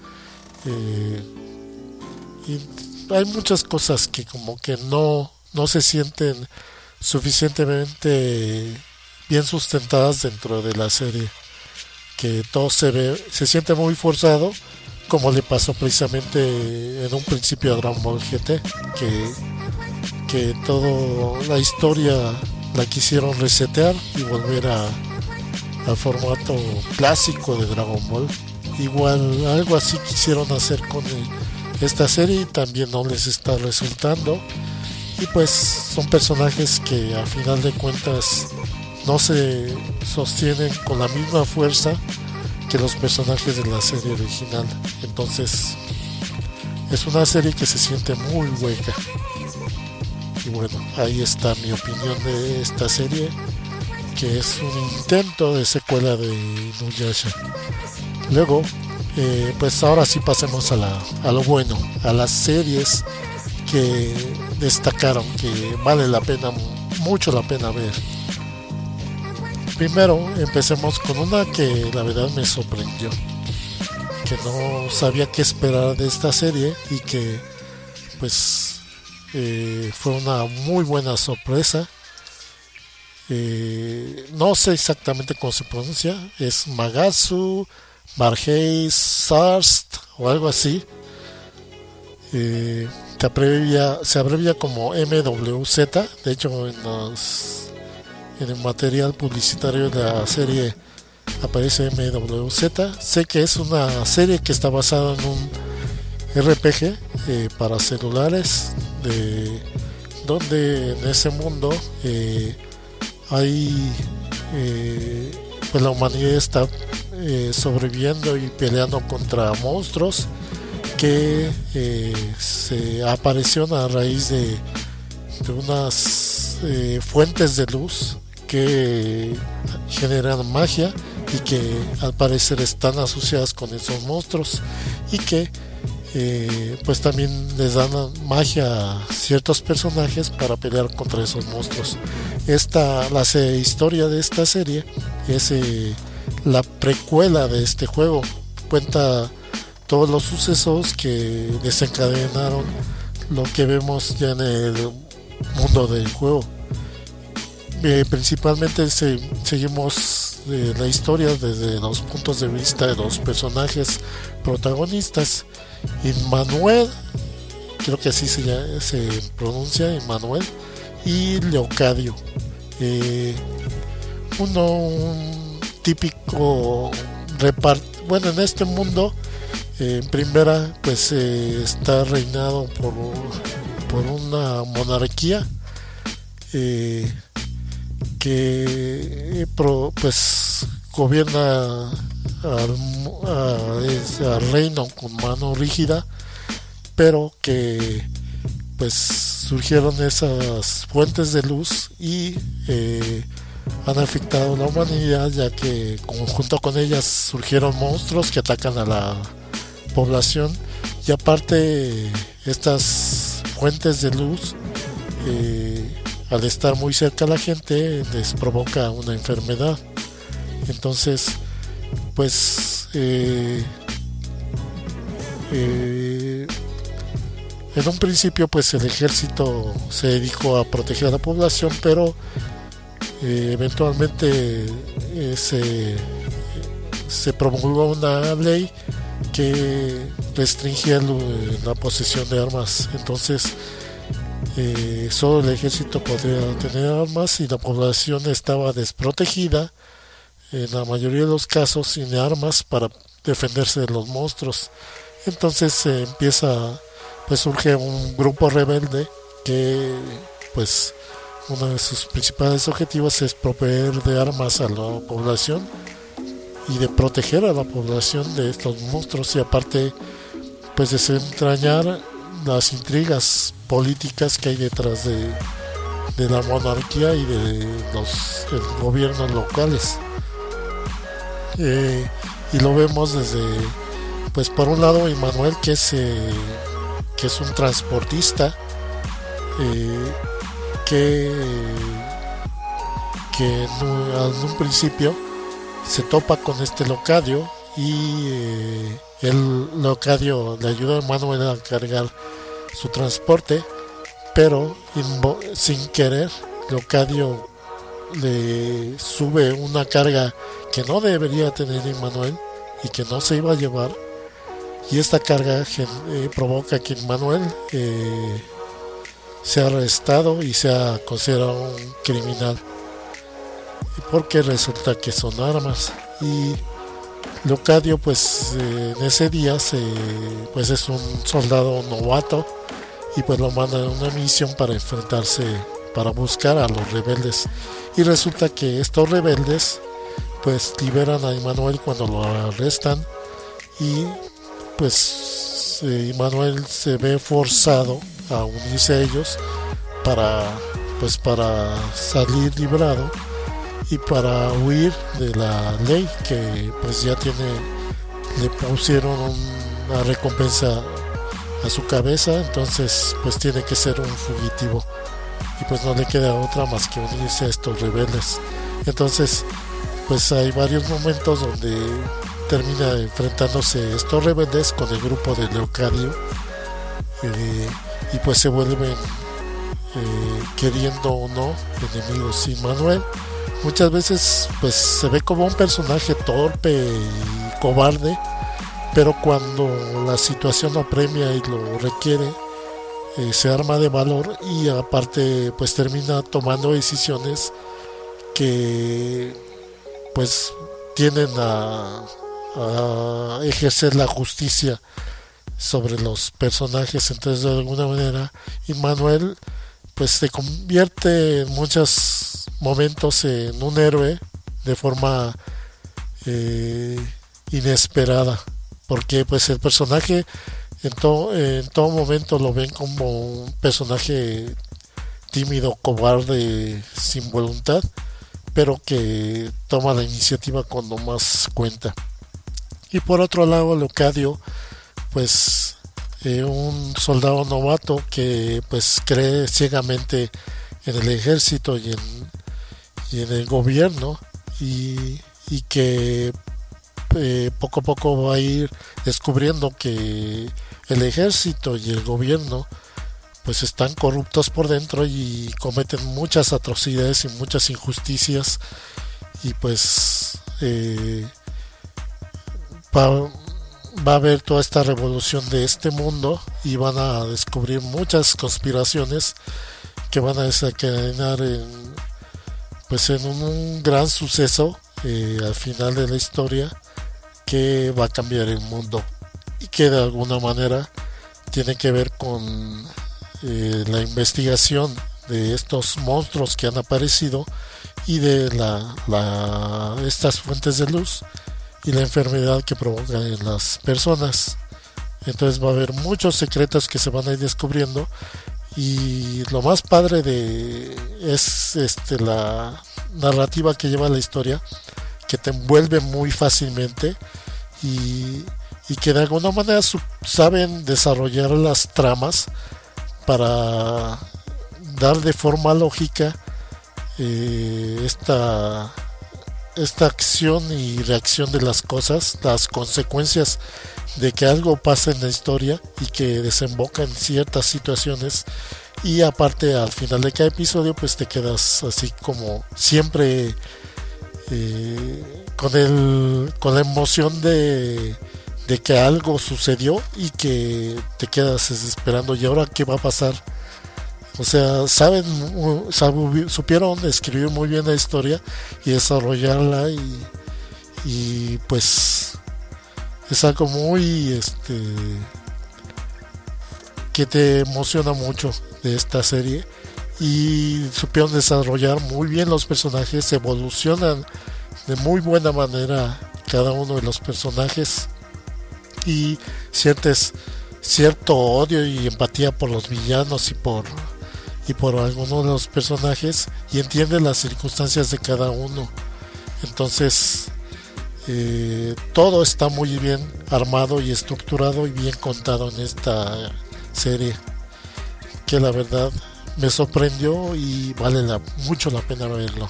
Y hay muchas cosas que como que no se sienten suficientemente bien sustentadas dentro de la serie, que todo se siente muy forzado, como le pasó precisamente en un principio a Dragon Ball GT, que toda la historia la quisieron resetear y volver al formato clásico de Dragon Ball. Igual algo así quisieron hacer con esta serie y también no les está resultando, y pues son personajes que a final de cuentas no se sostienen con la misma fuerza que los personajes de la serie original. Entonces es una serie que se siente muy hueca. Y bueno, ahí está mi opinión de esta serie, que es un intento de secuela de Inuyasha. Luego, pues ahora sí pasemos a lo bueno, a las series que destacaron, que vale mucho la pena ver. Primero, empecemos con una que la verdad me sorprendió, que no sabía qué esperar de esta serie y que pues fue una muy buena sorpresa. No sé exactamente cómo se pronuncia, es Magazu Margei Sarst o algo así. Se abrevia como MWZ. De hecho, en el material publicitario de la serie aparece MWZ. Sé que es una serie que está basada en un RPG para celulares, donde en ese mundo hay pues la humanidad está sobreviviendo y peleando contra monstruos que se aparecieron a raíz de unas fuentes de luz que generan magia y que al parecer están asociadas con esos monstruos, y que pues también les dan magia a ciertos personajes para pelear contra esos monstruos. La historia de esta serie es la precuela de este juego. Cuenta todos los sucesos que desencadenaron lo que vemos ya en el mundo del juego. Principalmente seguimos la historia desde los puntos de vista de los personajes protagonistas: Immanuel, creo que así se pronuncia, Immanuel, y Leocadio. Un típico bueno, en este mundo, en primera, pues está reinado por una monarquía que pues gobierna al reino con mano rígida, pero que pues surgieron esas fuentes de luz y han afectado a la humanidad, ya que junto con ellas surgieron monstruos que atacan a la población, y aparte estas fuentes de luz al estar muy cerca a la gente les provoca una enfermedad. Entonces pues en un principio pues el ejército se dedicó a proteger a la población, pero eventualmente se promulgó una ley que restringía la posesión de armas. Entonces solo el ejército podría tener armas y la población estaba desprotegida en la mayoría de los casos, sin armas para defenderse de los monstruos. Entonces surge un grupo rebelde que pues uno de sus principales objetivos es proveer de armas a la población y de proteger a la población de estos monstruos, y aparte pues desentrañar las intrigas políticas que hay detrás de la monarquía y de los gobiernos locales. Y lo vemos pues por un lado Emmanuel, que es un transportista, que en un principio se topa con este Leocadio, y el Leocadio le ayuda a Emmanuel a cargar su transporte, pero sin querer Leocadio le sube una carga que no debería tener Emmanuel y que no se iba a llevar, y esta carga provoca que Emmanuel sea arrestado y sea considerado un criminal, porque resulta que son armas. Y Leocadio, pues en ese día pues es un soldado novato, y pues lo mandan en una misión para enfrentarse, para buscar a los rebeldes, y resulta que estos rebeldes pues liberan a Emmanuel cuando lo arrestan, y pues Emmanuel se ve forzado a unirse a ellos para salir librado y para huir de la ley, que pues ya le pusieron una recompensa a su cabeza. Entonces pues tiene que ser un fugitivo, y pues no le queda otra más que unirse a estos rebeldes. Entonces pues hay varios momentos donde termina enfrentándose estos rebeldes con el grupo de Leocadio, y pues se vuelven, queriendo o no, enemigos. Y Manuel muchas veces pues se ve como un personaje torpe y cobarde, pero cuando la situación apremia y lo requiere, se arma de valor, y aparte pues termina tomando decisiones que pues tienden a ejercer la justicia sobre los personajes. Entonces de alguna manera Emmanuel pues se convierte en muchos momentos en un héroe de forma inesperada, porque pues el personaje en todo momento lo ven como un personaje tímido, cobarde, sin voluntad, pero que toma la iniciativa cuando más cuenta. Y por otro lado Leocadio, pues un soldado novato que pues cree ciegamente en el ejército y en el gobierno, y que poco a poco va a ir descubriendo que el ejército y el gobierno pues están corruptos por dentro y cometen muchas atrocidades y muchas injusticias, y pues va a haber toda esta revolución de este mundo, y van a descubrir muchas conspiraciones que van a desencadenar en un gran suceso al final de la historia, que va a cambiar el mundo, y que de alguna manera tiene que ver con la investigación de estos monstruos que han aparecido, y de estas fuentes de luz y la enfermedad que provocan en las personas. Entonces va a haber muchos secretos que se van a ir descubriendo, y lo más padre es la narrativa que lleva la historia, que te envuelve muy fácilmente, y que de alguna manera saben desarrollar las tramas para dar de forma lógica esta acción y reacción de las cosas, las consecuencias de que algo pasa en la historia y que desemboca en ciertas situaciones. Y aparte, al final de cada episodio pues te quedas así como siempre con la emoción de que algo sucedió, y que te quedas esperando, ¿y ahora qué va a pasar? O sea, supieron escribir muy bien la historia y desarrollarla, y pues es algo muy que te emociona mucho de esta serie. Y supieron desarrollar muy bien los personajes, evolucionan de muy buena manera cada uno de los personajes, y cierto odio y empatía por los villanos y por algunos de los personajes, y entienden las circunstancias de cada uno. Entonces Todo está muy bien armado y estructurado y bien contado en esta serie, que la verdad me sorprendió y vale mucho la pena verlo.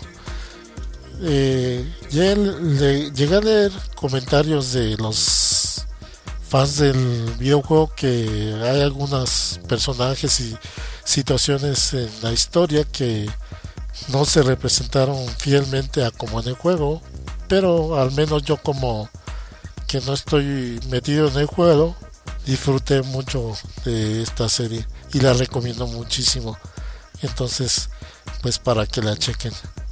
Llegué a leer comentarios de los fans del videojuego que hay algunos personajes y situaciones en la historia que no se representaron fielmente a como en el juego, pero al menos yo, como que no estoy metido en el juego, disfruté mucho de esta serie y la recomiendo muchísimo. Entonces, pues para que la chequen.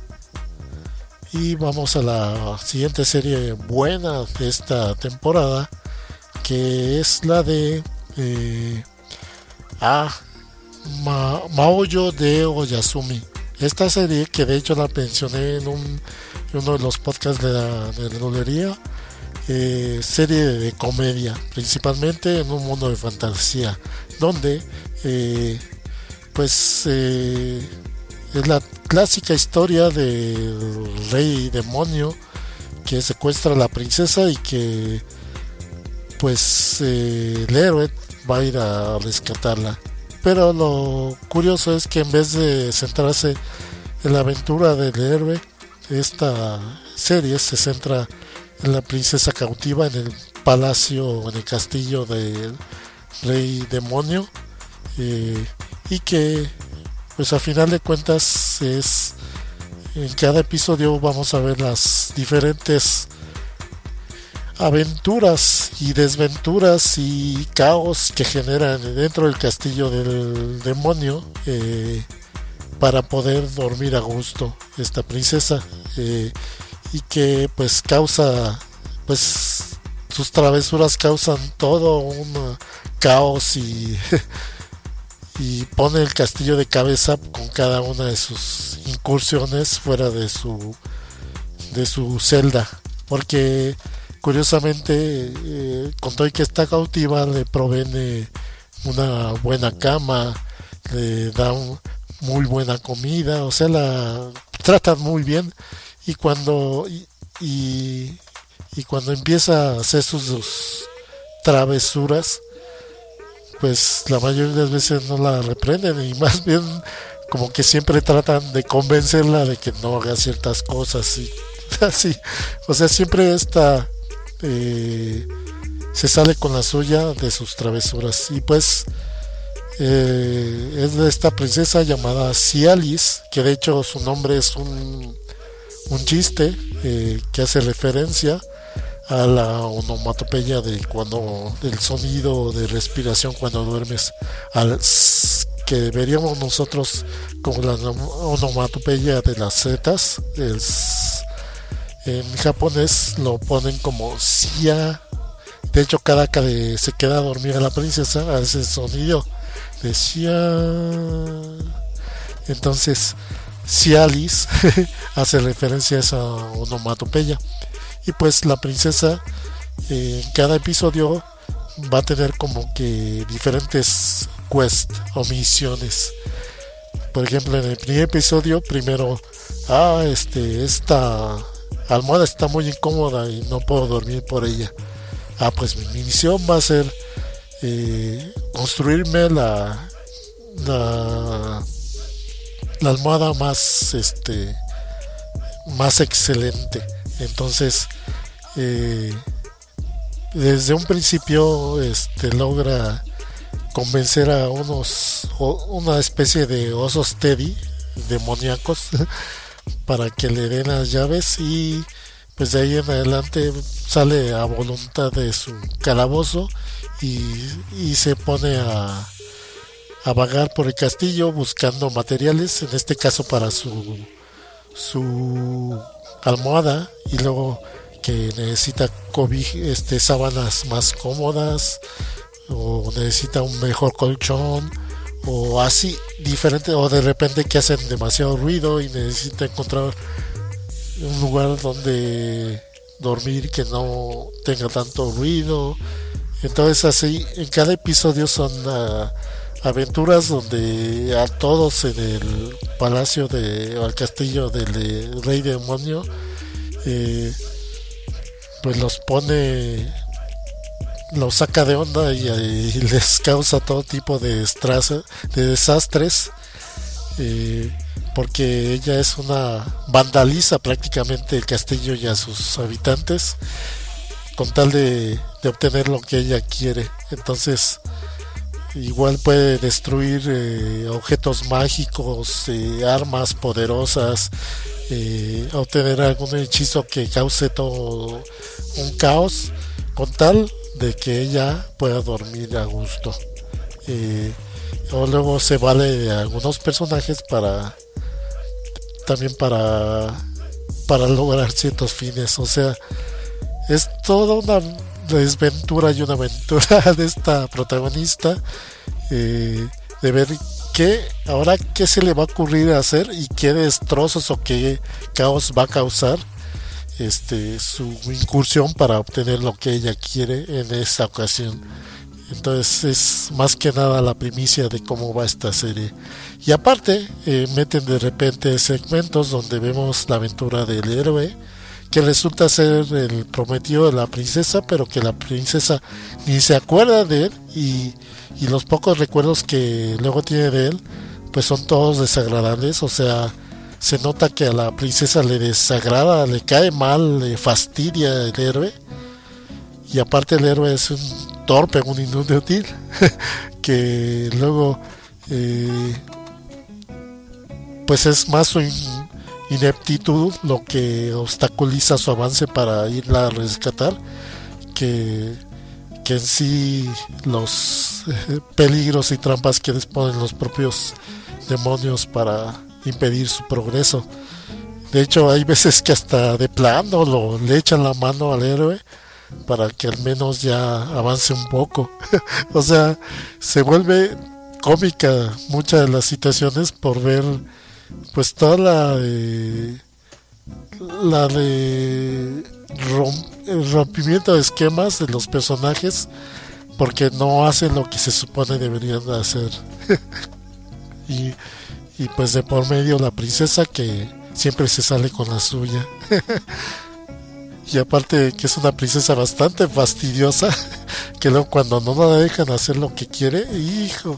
Y vamos a la siguiente serie buena de esta temporada, que es la de Maoyo de Oyasumi. Esta serie, que de hecho la mencioné en uno de los podcasts de la Dolería, serie de comedia, principalmente en un mundo de fantasía, donde es la clásica historia del rey demonio que secuestra a la princesa y que el héroe va a ir a rescatarla. Pero lo curioso es que en vez de centrarse en la aventura del héroe, esta serie se centra en la princesa cautiva en el palacio, en el castillo del rey demonio, y que pues a final de cuentas en cada episodio vamos a ver las diferentes aventuras y desventuras y caos que generan dentro del castillo del demonio, para poder dormir a gusto esta princesa, y que sus travesuras causan todo un caos y y pone el castillo de cabeza con cada una de sus incursiones fuera de su celda, porque curiosamente, con todo y que está cautiva, le provee una buena cama, le da muy buena comida, o sea, la tratan muy bien. Y cuando cuando empieza a hacer sus travesuras, pues la mayoría de las veces no la reprenden, y más bien como que siempre tratan de convencerla de que no haga ciertas cosas y así. O sea, siempre se sale con la suya de sus travesuras. Y pues es de esta princesa llamada Cialis, que de hecho su nombre es un chiste, que hace referencia a la onomatopeya del sonido de respiración cuando duermes, que veríamos nosotros como la onomatopeya de las zetas. En japonés lo ponen como sia. De hecho, cada que se queda dormida la princesa hace el sonido de sia. Entonces Cialis hace referencia a esa onomatopeya. Y pues la princesa, en cada episodio va a tener como que diferentes quests o misiones. Por ejemplo, en el primer episodio, primero, esta almohada está muy incómoda y no puedo dormir por ella. Pues mi misión va a ser construirme la almohada más excelente. Entonces, desde un principio logra convencer a una especie de osos Teddy demoníacos para que le den las llaves, y pues de ahí en adelante sale a voluntad de su calabozo y se pone a vagar por el castillo buscando materiales, en este caso para su almohada, y luego que necesita sábanas más cómodas, o necesita un mejor colchón, o así diferente, o de repente que hacen demasiado ruido y necesita encontrar un lugar donde dormir que no tenga tanto ruido. Entonces así en cada episodio son aventuras donde a todos en el palacio o el castillo del rey demonio pues los saca de onda y les causa todo tipo de desastres, porque ella es vandaliza prácticamente el castillo y a sus habitantes con tal de obtener lo que ella quiere. Entonces igual puede destruir objetos mágicos, armas poderosas, obtener algún hechizo que cause todo un caos con tal de que ella pueda dormir a gusto. O luego se vale de algunos personajes también para lograr ciertos fines. O sea, es toda una desventura y una aventura de esta protagonista, de ver qué se le va a ocurrir a hacer y qué destrozos o qué caos va a causar su incursión para obtener lo que ella quiere en esa ocasión. Entonces es más que nada la primicia de cómo va esta serie. Y aparte meten de repente segmentos donde vemos la aventura del héroe, que resulta ser el prometido de la princesa, pero que la princesa ni se acuerda de él, y los pocos recuerdos que luego tiene de él pues son todos desagradables. O sea, se nota que a la princesa le desagrada, le cae mal, le fastidia el héroe, y aparte el héroe es un torpe, un inútil que luego pues es más su ineptitud lo que obstaculiza su avance para irla a rescatar que en sí los peligros y trampas que disponen los propios demonios para impedir su progreso. De hecho, hay veces que hasta de plano le echan la mano al héroe para que al menos ya avance un poco. O sea, se vuelve cómica muchas de las situaciones por ver pues toda el rompimiento de esquemas de los personajes, porque no hacen lo que se supone deberían de hacer. y pues de por medio la princesa, que siempre se sale con la suya. Y aparte que es una princesa bastante fastidiosa, que luego cuando no la dejan hacer lo que quiere, hijo,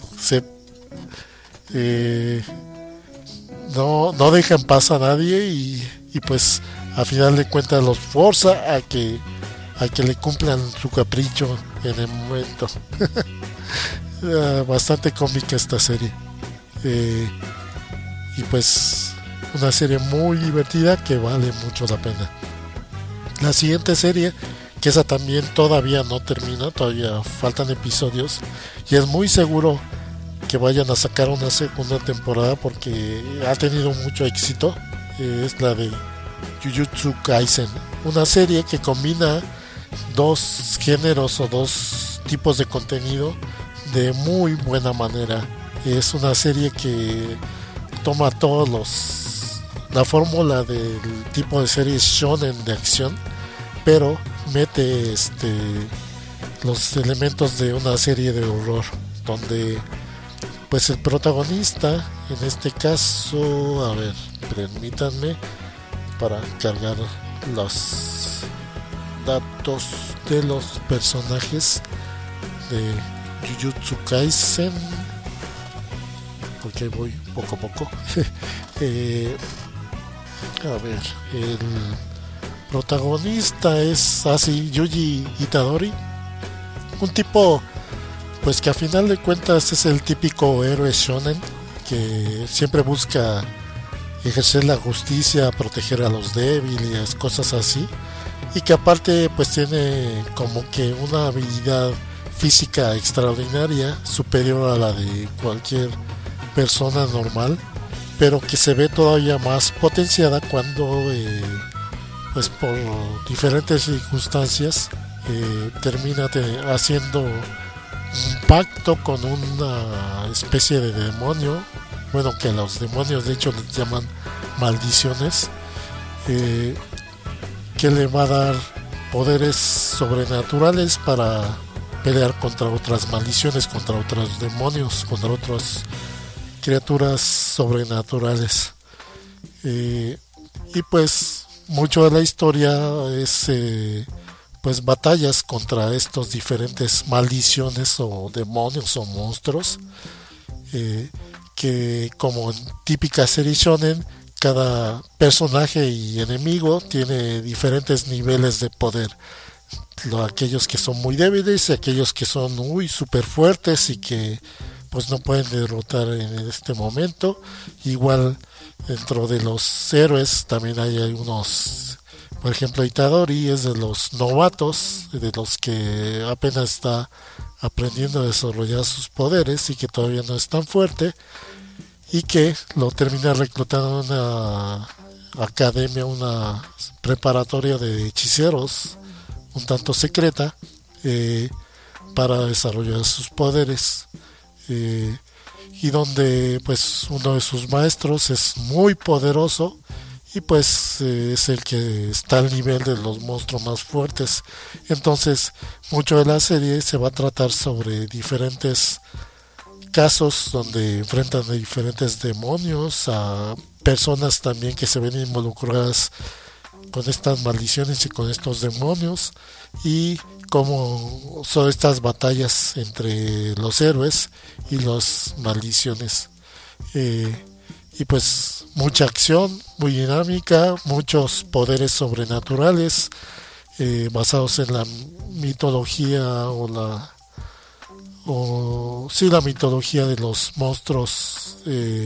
no deja en paz a nadie, y pues a final de cuentas los forza a que le cumplan su capricho en el momento. Bastante cómica esta serie, y pues una serie muy divertida que vale mucho la pena. La siguiente serie, que esa también todavía no termina, todavía faltan episodios, y es muy seguro que vayan a sacar una segunda temporada porque ha tenido mucho éxito, es la de Jujutsu Kaisen, una serie que combina dos géneros o dos tipos de contenido de muy buena manera. Es una serie que toma la fórmula del tipo de series shonen de acción, pero mete los elementos de una serie de horror, donde pues el protagonista, en este caso, a ver, permítanme para cargar los datos de los personajes de Jujutsu Kaisen, porque voy poco a poco. A ver, el protagonista es así, Yuji Itadori, un tipo pues que a final de cuentas es el típico héroe shonen que siempre busca ejercer la justicia, proteger a los débiles, cosas así, y que aparte pues tiene como que una habilidad física extraordinaria, superior a la de cualquier persona normal, pero que se ve todavía más potenciada cuando pues por diferentes circunstancias termina haciendo un pacto con una especie de demonio, bueno, que los demonios de hecho les llaman maldiciones, que le va a dar poderes sobrenaturales para pelear contra otras maldiciones, contra otros demonios, contra otras criaturas sobrenaturales. Y pues mucho de la historia es pues batallas contra estos diferentes maldiciones o demonios o monstruos, que como en típica serie shonen, cada personaje y enemigo tiene diferentes niveles de poder. Aquellos que son muy débiles y aquellos que son muy super fuertes y que pues no pueden derrotar en este momento. Igual dentro de los héroes también hay algunos, por ejemplo Itadori es de los novatos, de los que apenas está aprendiendo a desarrollar sus poderes y que todavía no es tan fuerte, y que lo termina reclutando en una academia, una preparatoria de hechiceros un tanto secreta, para desarrollar sus poderes, y donde pues uno de sus maestros es muy poderoso y pues es el que está al nivel de los monstruos más fuertes. Entonces mucho de la serie se va a tratar sobre diferentes casos donde enfrentan a diferentes demonios, a personas también que se ven involucradas con estas maldiciones y con estos demonios, y cómo son estas batallas entre los héroes y las maldiciones, y pues mucha acción, muy dinámica, muchos poderes sobrenaturales, basados en la mitología la mitología de los monstruos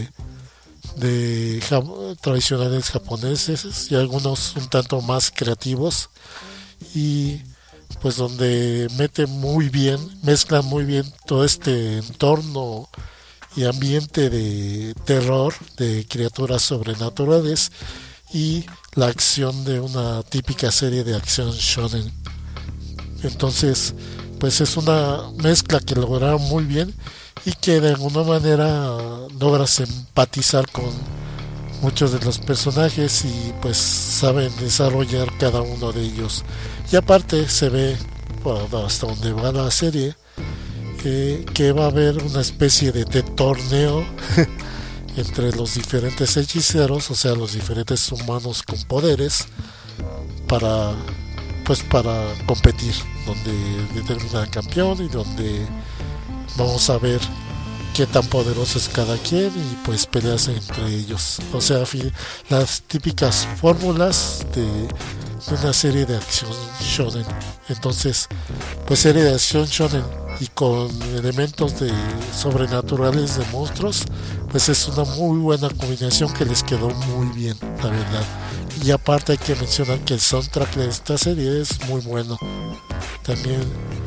tradicionales japoneses, y algunos un tanto más creativos, y pues donde mezclan muy bien todo este entorno y ambiente de terror, de criaturas sobrenaturales, y la acción de una típica serie de acción shonen. Entonces pues es una mezcla que lograron muy bien y que de alguna manera logras empatizar con muchos de los personajes y pues saben desarrollar cada uno de ellos. Y aparte se ve, bueno, hasta donde va la serie, que va a haber una especie de torneo entre los diferentes hechiceros, o sea, los diferentes humanos con poderes, para competir, donde determina el campeón y donde vamos a ver qué tan poderoso es cada quien y pues peleas entre ellos. O sea, las típicas fórmulas de una serie de acción shonen. Entonces, pues serie de acción shonen y con elementos de sobrenaturales de monstruos, pues es una muy buena combinación que les quedó muy bien, la verdad. Y aparte hay que mencionar que el soundtrack de esta serie es muy bueno. También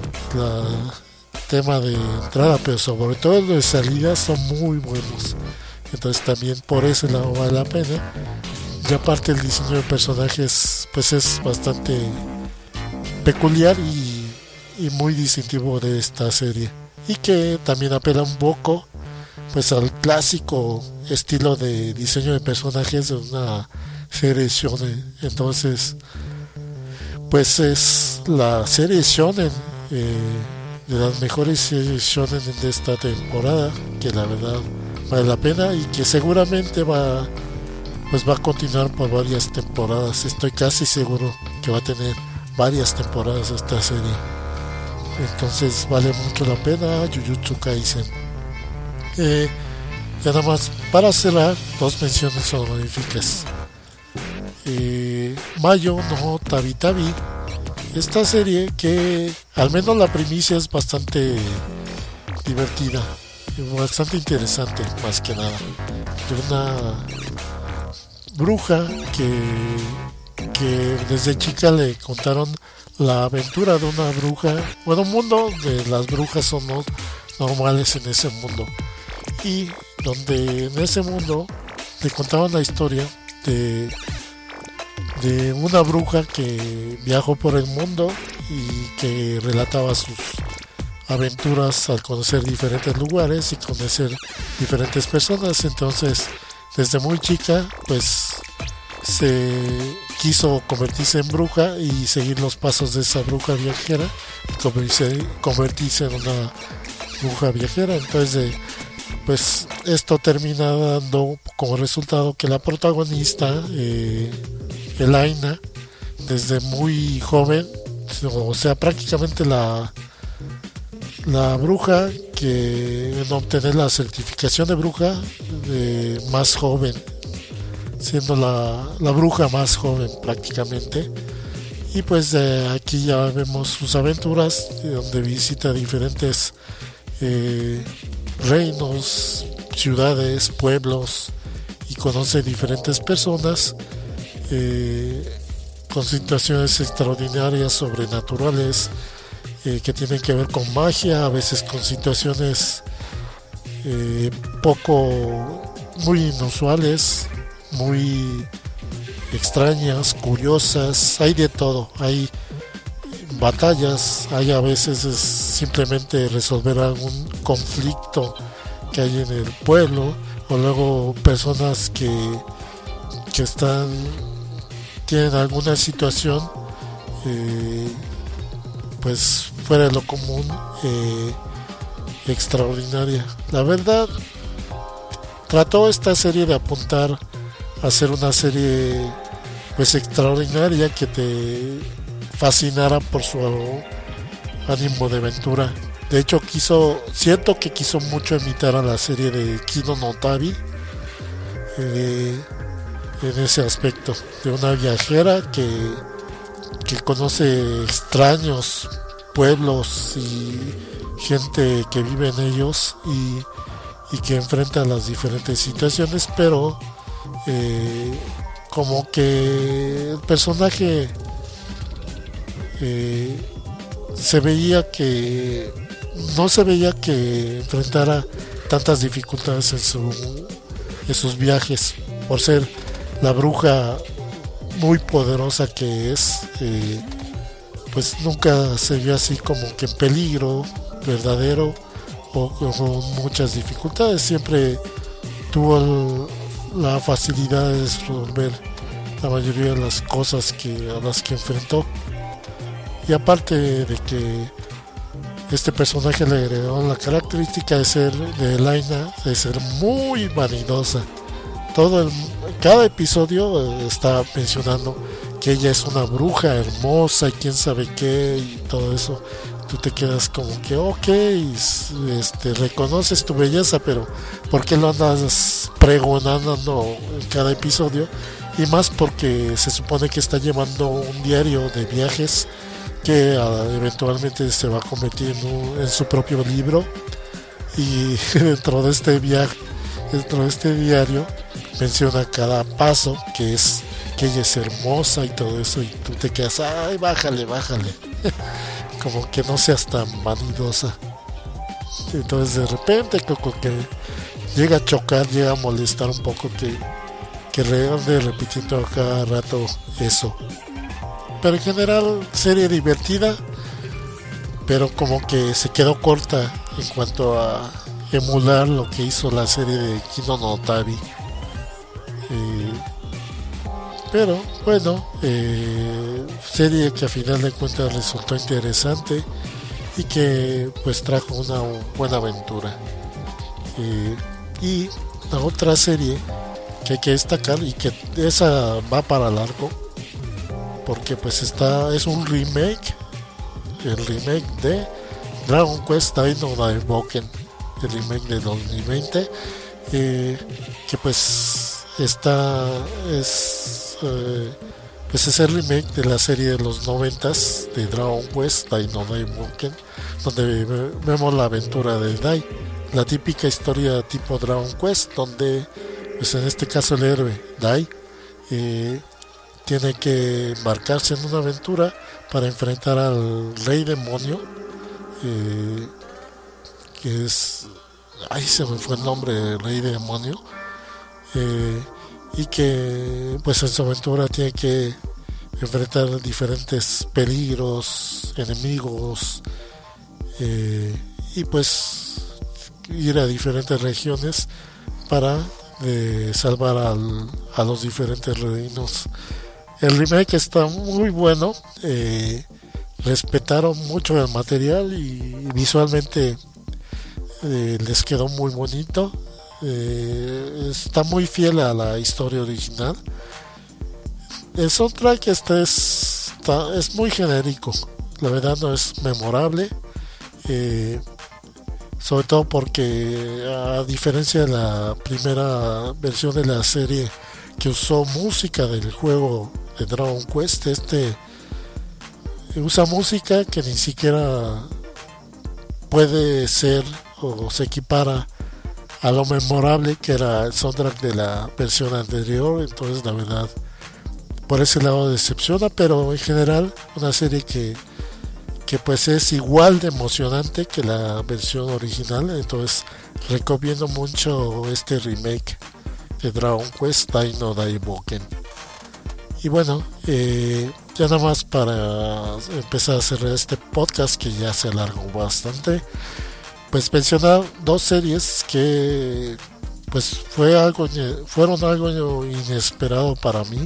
tema de entrada, pero sobre todo los de salida son muy buenos. Entonces también por ese lado vale la pena. Y aparte el diseño de personajes pues es bastante peculiar y muy distintivo de esta serie. Y que también apela un poco pues al clásico estilo de diseño de personajes de una serie shonen. Entonces pues es la serie shonen, de las mejores series shonen de esta temporada, que la verdad vale la pena y que seguramente va a continuar por varias temporadas. Estoy casi seguro que va a tener varias temporadas esta serie. Entonces vale mucho la pena Jujutsu Kaisen. Ya nada más para cerrar, dos menciones honoríficas. Mayo no Tabi Tabi, esta serie que al menos la primicia es bastante divertida, bastante interesante, más que nada, de una bruja que desde chica le contaron la aventura de una bruja, bueno, un mundo de las brujas son normales en ese mundo, y donde en ese mundo le contaban la historia de una bruja que viajó por el mundo y que relataba sus aventuras al conocer diferentes lugares y conocer diferentes personas. Entonces desde muy chica pues se quiso convertirse en bruja y seguir los pasos de esa bruja viajera y convertirse en una bruja viajera. Entonces pues esto termina dando como resultado que la protagonista, Elaina, desde muy joven o sea, prácticamente la bruja que en obtener la certificación de bruja más joven, siendo la bruja más joven prácticamente. Y pues aquí ya vemos sus aventuras, donde visita diferentes reinos, ciudades, pueblos, y conoce diferentes personas con situaciones extraordinarias, sobrenaturales, que tienen que ver con magia, a veces con situaciones muy inusuales, muy extrañas, curiosas. Hay de todo, hay batallas, hay a veces es simplemente resolver algún conflicto que hay en el pueblo, o luego personas que tienen alguna situación pues fuera de lo común, extraordinaria. La verdad, trató esta serie de apuntar a ser una serie pues extraordinaria, que te fascinara por su ánimo de aventura. De hecho, siento que quiso mucho imitar a la serie de Kino no Tabi, en ese aspecto, de una viajera que conoce extraños pueblos y gente que vive en ellos, y que enfrenta las diferentes situaciones, pero como que el personaje no se veía que enfrentara tantas dificultades en sus viajes, por ser la bruja muy poderosa que es. Pues nunca se vio así como que en peligro verdadero o con muchas dificultades. Siempre tuvo la facilidad de resolver la mayoría de las cosas a las que enfrentó. Y aparte de que este personaje le heredó la característica de Elaina, de ser muy vanidosa. Cada episodio está mencionando que ella es una bruja hermosa y quién sabe qué y todo eso. Tú te quedas como que reconoces tu belleza, pero ¿por qué lo andas pregonando en cada episodio? Y más porque se supone que está llevando un diario de viajes que eventualmente se va a convertir en su propio libro. Y dentro de este diario menciona cada paso, que ella es hermosa y todo eso, y tú te quedas, ay, bájale como que no seas tan vanidosa. Entonces de repente como que llega a chocar, llega a molestar un poco que ande repitiendo a cada rato eso. Pero en general, serie divertida, pero como que se quedó corta en cuanto a emular lo que hizo la serie de Kino no Tabi. Pero bueno, serie que a final de cuentas resultó interesante y que pues trajo una buena aventura. Y la otra serie que hay que destacar, y que esa va para largo, porque pues es un remake, el remake de Dragon Quest Dai no Daibouken, el remake de 2020, que pues es el remake de la serie de los 90s de Dragon Quest Dai no Daibouken, donde vemos la aventura de Dai, la típica historia tipo Dragon Quest, donde pues en este caso el héroe Dai tiene que embarcarse en una aventura para enfrentar al rey demonio, que es, se me fue el nombre del rey demonio, y que pues en su aventura tiene que enfrentar diferentes peligros, enemigos, y pues ir a diferentes regiones para salvar a los diferentes reinos. El remake está muy bueno, respetaron mucho el material y visualmente les quedó muy bonito. Está muy fiel a la historia original. El soundtrack es muy genérico, la verdad no es memorable, sobre todo porque a diferencia de la primera versión de la serie que usó música del juego de Dragon Quest, usa música que ni siquiera puede ser o se equipara a lo memorable que era el soundtrack de la versión anterior. Entonces la verdad por ese lado decepciona, pero en general una serie que pues es igual de emocionante que la versión original. Entonces recomiendo mucho este remake de Dragon Quest Dai no Daiboken. Y bueno, ya nada más para empezar a cerrar este podcast que ya se alargó bastante, pues mencionar dos series que pues fueron algo inesperado para mí.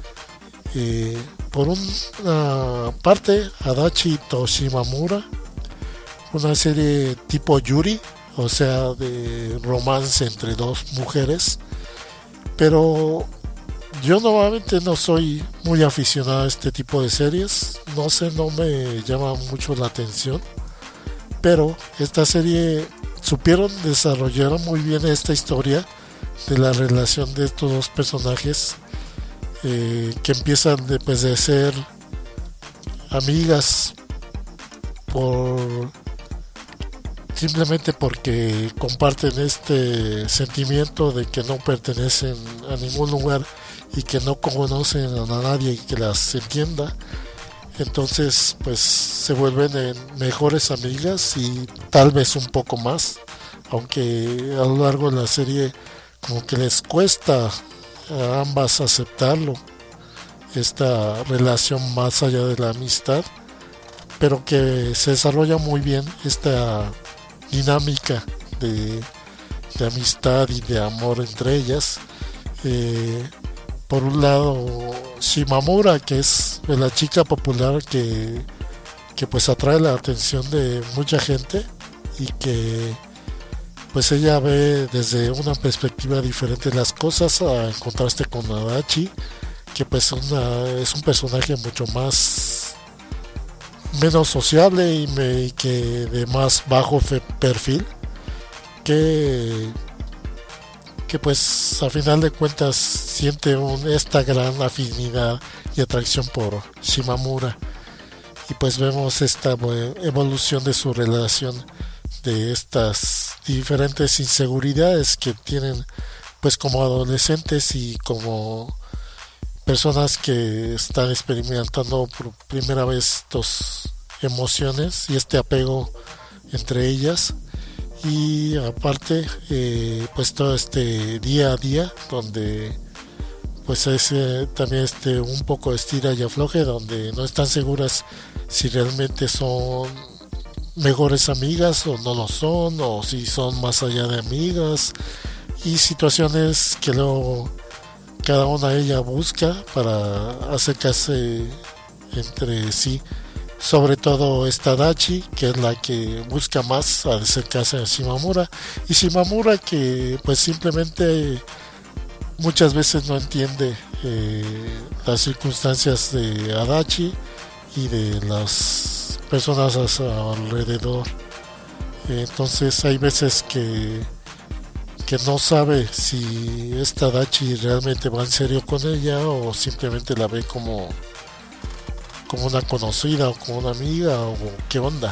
Por una parte, Adachi Toshimamura, una serie tipo Yuri, o sea, de romance entre dos mujeres, pero yo normalmente no soy muy aficionado a este tipo de series, no sé, no me llama mucho la atención, pero esta serie supieron desarrollar muy bien esta historia de la relación de estos dos personajes, que empiezan de ser amigas simplemente porque comparten este sentimiento de que no pertenecen a ningún lugar y que no conocen a nadie que las entienda. Entonces pues se vuelven mejores amigas y tal vez un poco más, aunque a lo largo de la serie como que les cuesta a ambas aceptarlo, esta relación más allá de la amistad, pero que se desarrolla muy bien esta dinámica de amistad y de amor entre ellas. Por un lado, Shimamura, que es la chica popular que pues atrae la atención de mucha gente y que pues ella ve desde una perspectiva diferente las cosas, a contraste con Adachi, que pues es un personaje mucho menos sociable y que de más bajo perfil, que pues a final de cuentas siente esta gran afinidad y atracción por Shimamura, y pues vemos esta evolución de su relación, de estas diferentes inseguridades que tienen pues como adolescentes y como personas que están experimentando por primera vez estas emociones y este apego entre ellas. Y aparte pues todo este día a día donde pues es también un poco estira y afloje, donde no están seguras si realmente son mejores amigas o no lo son, o si son más allá de amigas, y situaciones que luego cada una de ellas busca para acercarse entre sí. Sobre todo esta Dachi, que es la que busca más acercarse a Shimamura, y Shimamura que pues simplemente muchas veces no entiende las circunstancias de Adachi y de las personas a su alrededor. Entonces hay veces que no sabe si esta Dachi realmente va en serio con ella o simplemente la ve como una conocida o como una amiga o qué onda.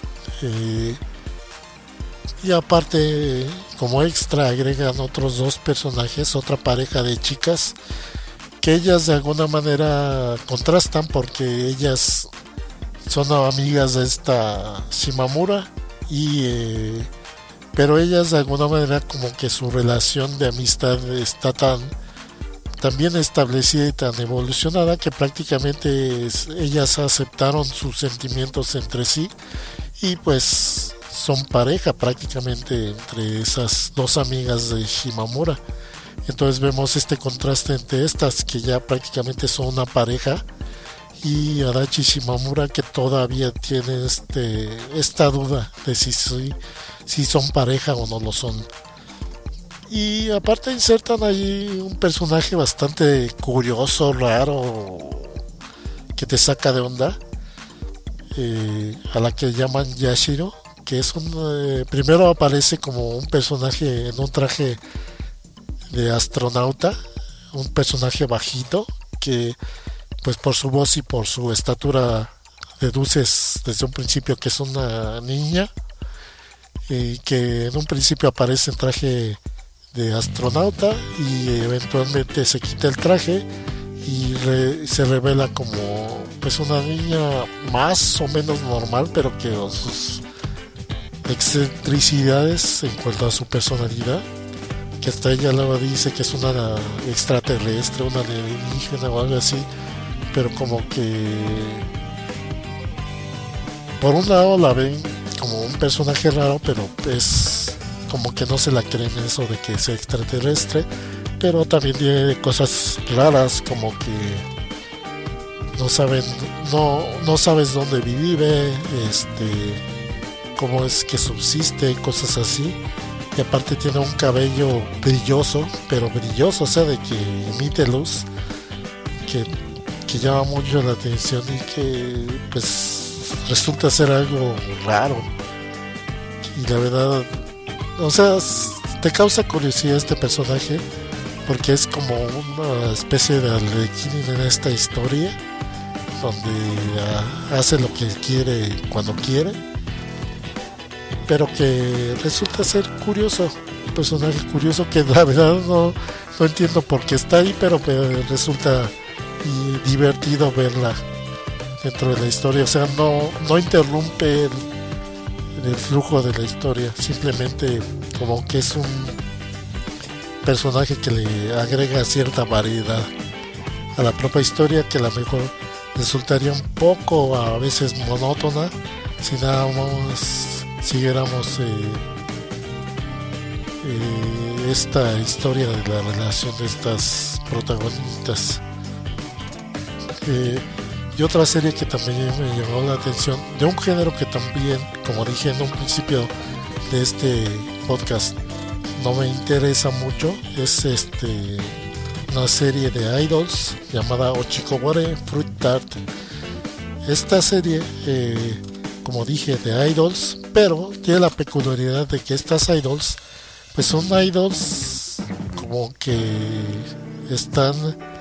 Y aparte, como extra, agregan otros dos personajes, otra pareja de chicas, que ellas de alguna manera contrastan porque ellas son amigas de esta Shimamura pero ellas de alguna manera como que su relación de amistad está tan bien establecida y tan evolucionada que prácticamente ellas aceptaron sus sentimientos entre sí y pues son pareja prácticamente entre esas dos amigas de Shimamura. Entonces vemos este contraste entre estas que ya prácticamente son una pareja y Adachi Shimamura que todavía tiene esta duda de si son pareja o no lo son. Y aparte insertan ahí un personaje bastante curioso, raro, que te saca de onda. a la que llaman Yashiro, que es primero aparece como un personaje en un traje de astronauta, un personaje bajito que pues por su voz y por su estatura deduces desde un principio que es una niña, y que en un principio aparece en traje de astronauta y eventualmente se quita el traje y se revela como pues una niña más o menos normal, pero que con sus excentricidades en cuanto a su personalidad, que hasta ella luego dice que es una extraterrestre, una alienígena o algo así, pero como que por un lado la ven como un personaje raro, pero es como que no se la creen eso de que sea extraterrestre, pero también tiene cosas raras como que no sabes dónde vive, cómo es que subsiste, cosas así. Y aparte tiene un cabello brilloso, pero brilloso, o sea, de que emite luz, que llama mucho la atención y que pues resulta ser algo raro. Y la verdad, o sea, te causa curiosidad este personaje porque es como una especie de Arlequín en esta historia, donde hace lo que quiere cuando quiere, pero que resulta ser curioso, un personaje curioso que la verdad no entiendo por qué está ahí, pero resulta divertido verla dentro de la historia. O sea, no interrumpe el flujo de la historia, simplemente como que es un personaje que le agrega cierta variedad a la propia historia, que a lo mejor resultaría un poco a veces monótona si nada más siguiéramos esta historia de la relación de estas protagonistas. Y otra serie que también me llamó la atención, de un género que también, como dije en un principio de este podcast, no me interesa mucho, es una serie de idols llamada Ochikobore Fruit Tart. Esta serie, como dije, de idols, pero tiene la peculiaridad de que estas idols pues son idols como que están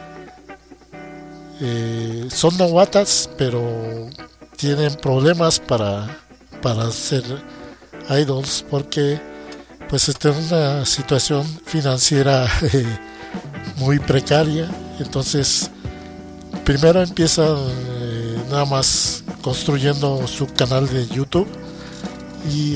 son novatas, pero tienen problemas para ser idols porque pues están en una situación financiera muy precaria. Entonces primero empiezan nada más construyendo su canal de YouTube y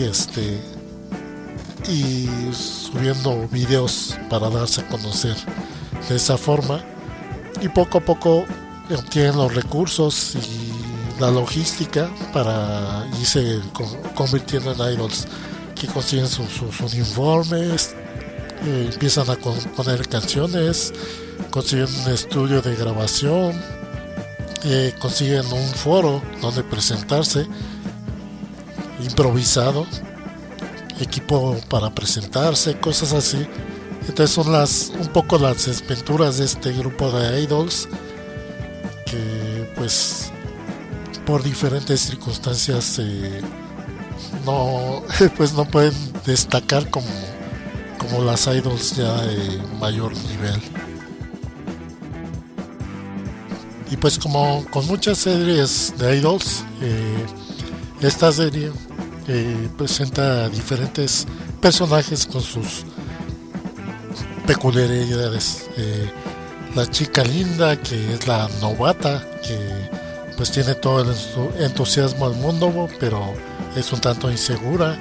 subiendo videos para darse a conocer de esa forma, y poco a poco obtienen los recursos y la logística para irse convirtiendo en idols, que consiguen sus uniformes, empiezan a componer canciones, consiguen un estudio de grabación, consiguen un foro donde presentarse improvisado, equipo para presentarse, cosas así. Entonces son un poco las desventuras de este grupo de idols que pues por diferentes circunstancias no pueden destacar como las idols ya de mayor nivel. Y pues como con muchas series de idols, esta serie presenta diferentes personajes con sus peculiaridades. La chica linda, que es la novata, que pues tiene todo el entusiasmo del mundo, pero es un tanto insegura.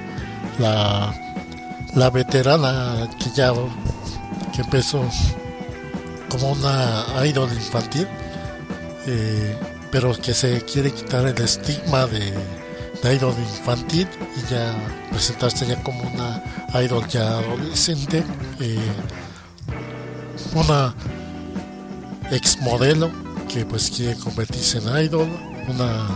La veterana, que empezó como una idol infantil, pero que se quiere quitar el estigma de idol infantil y ya presentarse ya como una idol ya adolescente, una ex modelo que pues quiere convertirse en idol, una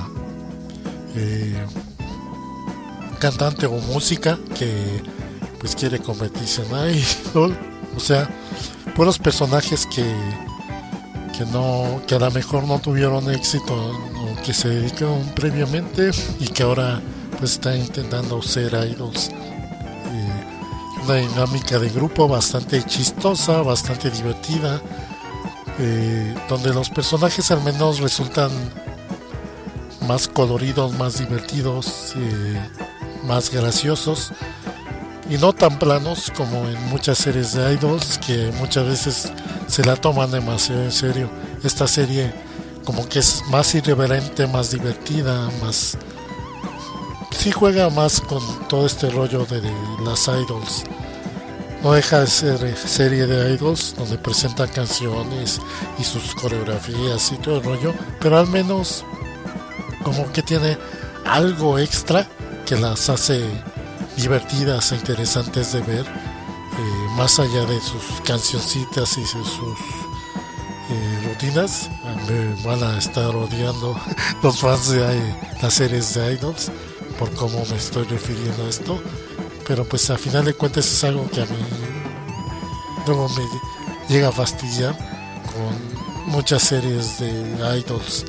cantante o música que pues quiere convertirse en idol. O sea, puros personajes que a lo mejor no tuvieron éxito, no que se dedicaron previamente y que ahora pues están intentando ser idols. Una dinámica de grupo bastante chistosa, bastante divertida, donde los personajes al menos resultan más coloridos, más divertidos, más graciosos y no tan planos como en muchas series de idols que muchas veces se la toman demasiado en serio. Esta serie como que es más irreverente, más divertida, más... sí juega más con todo este rollo de las idols. No deja de ser serie de idols donde presentan canciones y sus coreografías y todo el rollo, pero al menos como que tiene algo extra que las hace divertidas e interesantes de ver, más allá de sus cancioncitas y sus rutinas. Me van a estar odiando los fans de las series de idols por cómo me estoy refiriendo a esto, pero pues a final de cuentas es algo que a mí luego me llega a fastidiar con muchas series de idols,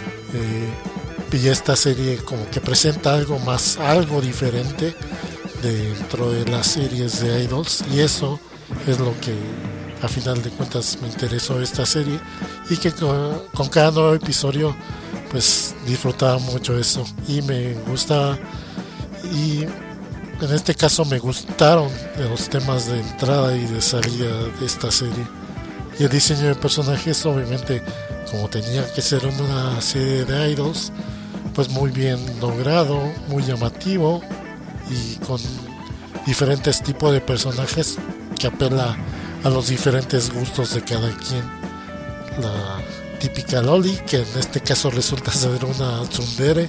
y esta serie como que presenta algo más, algo diferente dentro de las series de idols, y eso es lo que a final de cuentas me interesó esta serie, y que con cada nuevo episodio pues disfrutaba mucho eso y me gustaba. Y en este caso me gustaron los temas de entrada y de salida de esta serie, y el diseño de personajes, obviamente como tenía que ser una serie de idols, pues muy bien logrado, muy llamativo y con diferentes tipos de personajes que apela a los diferentes gustos de cada quien. La típica loli, que en este caso resulta ser una tsundere,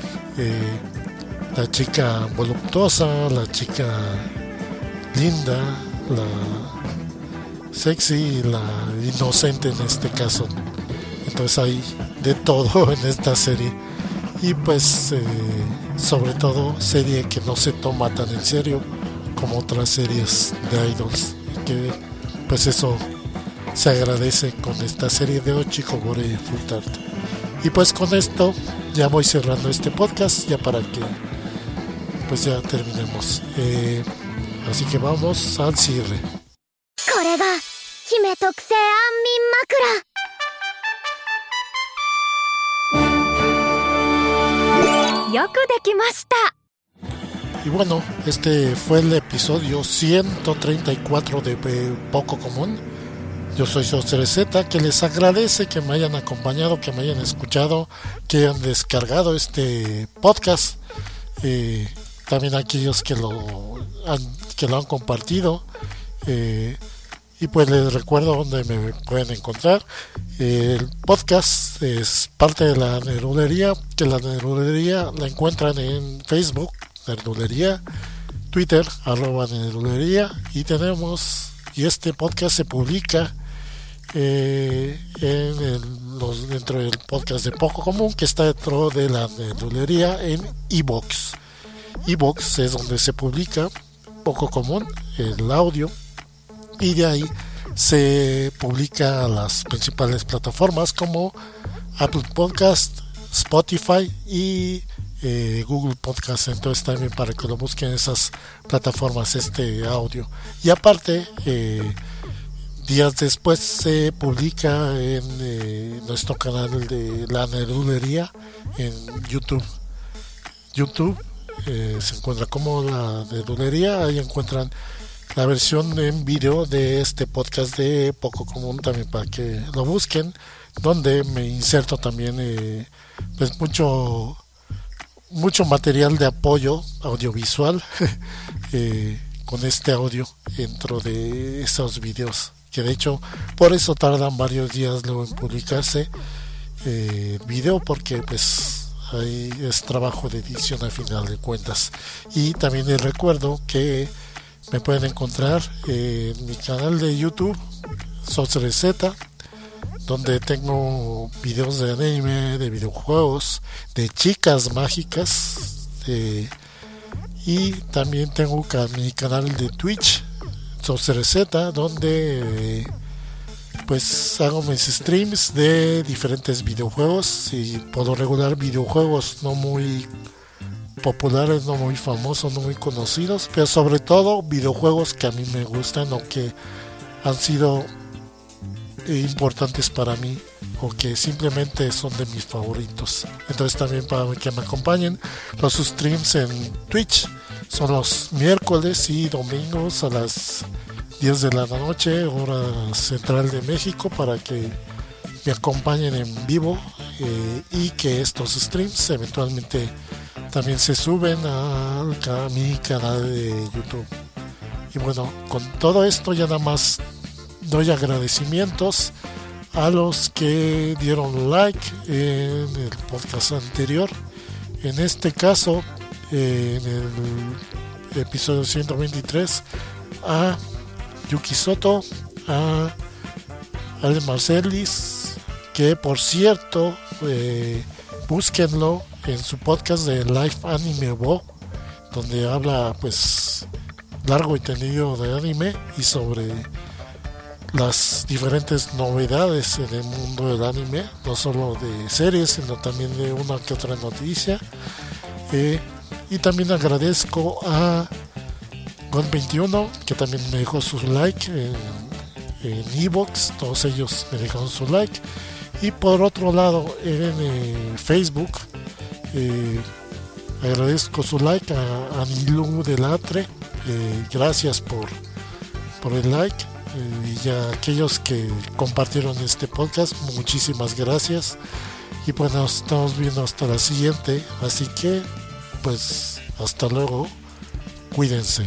la chica voluptuosa, la chica linda, la sexy y la inocente en este caso. Entonces hay de todo en esta serie, y pues sobre todo serie que no se toma tan en serio como otras series de idols, que pues eso se agradece con esta serie de Ochikobore Fruit Art. Y pues con esto ya voy cerrando este podcast, ya para que pues ya terminemos, así que vamos al cierre. これが姫特製安眠枕。よくできました。 Y bueno, este fue el episodio 134 de Poco Común. Yo soy Socerezeta, que les agradece que me hayan acompañado, que me hayan escuchado, que hayan descargado este podcast. También aquellos que lo han compartido. Y pues les recuerdo dónde me pueden encontrar. El podcast es parte de la Nerdulería, que la Nerdulería la encuentran en Facebook, Nerdulería, Twitter, @Nerdulería, y este podcast se publica dentro del podcast de Poco Común, que está dentro de la Nerdulería en iVoox. iVoox es donde se publica Poco Común, el audio, y de ahí se publica a las principales plataformas como Apple Podcast, Spotify y Google Podcast. Entonces también para que lo busquen en esas plataformas este audio. Y aparte, días después se publica en nuestro canal de la Nerdulería en YouTube. Se encuentra como la Nerdulería, ahí encuentran la versión en video de este podcast de Poco Común, también para que lo busquen, donde me inserto también pues mucho material de apoyo audiovisual con este audio dentro de esos videos, que de hecho por eso tardan varios días luego en publicarse video, porque pues ahí es trabajo de edición a final de cuentas. Y también les recuerdo que me pueden encontrar en mi canal de YouTube, Socerezeta, donde tengo videos de anime, de videojuegos, de chicas mágicas, y también tengo mi canal de Twitch, Socerezeta, donde pues hago mis streams de diferentes videojuegos, y por lo regular videojuegos no muy populares, no muy famosos, no muy conocidos, pero sobre todo videojuegos que a mí me gustan o que han sido importantes para mí o que simplemente son de mis favoritos. Entonces también para que me acompañen, los streams en Twitch son los miércoles y domingos a las 10 de la noche, hora central de México, para que me acompañen en vivo, y que estos streams eventualmente también se suben a mi canal de YouTube. Y bueno, con todo esto ya nada más doy agradecimientos a los que dieron like en el podcast anterior. En este caso, en el episodio 123, a Yuki Soto, a Ale Marcelis, que por cierto, búsquenlo en su podcast de Live Anime Bo, donde habla pues largo y tendido de anime y sobre las diferentes novedades en el mundo del anime, no solo de series, sino también de una que otra noticia. Y también agradezco a Gon21, que también me dejó su like en Evox, todos ellos me dejaron su like. Y por otro lado, en Facebook, agradezco su like a Nilu Delatre, gracias por el like. Y a aquellos que compartieron este podcast, muchísimas gracias. Y pues nos estamos viendo hasta la siguiente, así que pues hasta luego, cuídense.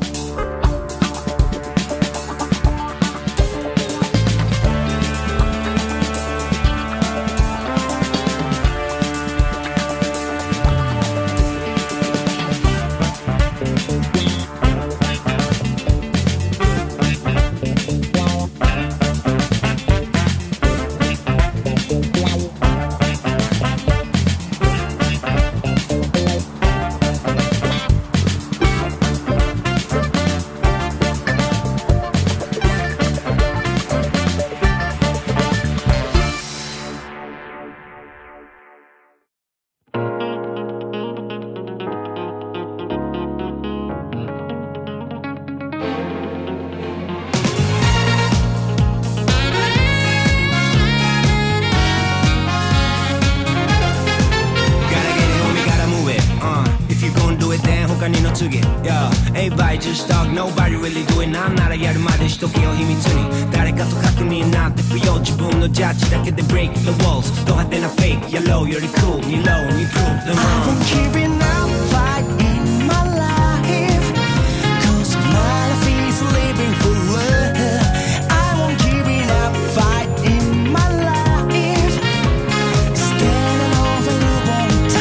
Just talk, nobody really do it なんならやるまでしとけよ秘密に誰かと確認なんて不要自分のジャッジだけで break the walls ド派手なフェイク yellow より cool に low に prove them I've been keeping up fight in my life Cause my life is living for love I won't give it up fight in my life Standing over one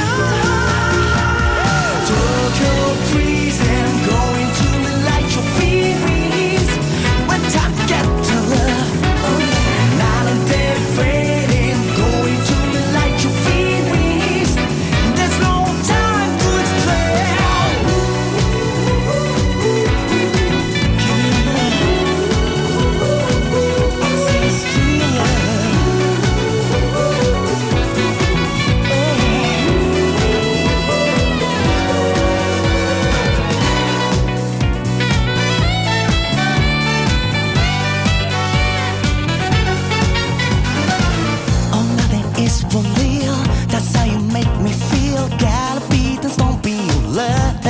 time Tokyo freezing going to light your feelings when time get to love. Night and day fading, going to light your feelings. There's no time to explain. Oh, nothing is for real. That's how you make me feel. Gotta be this, don't be your love.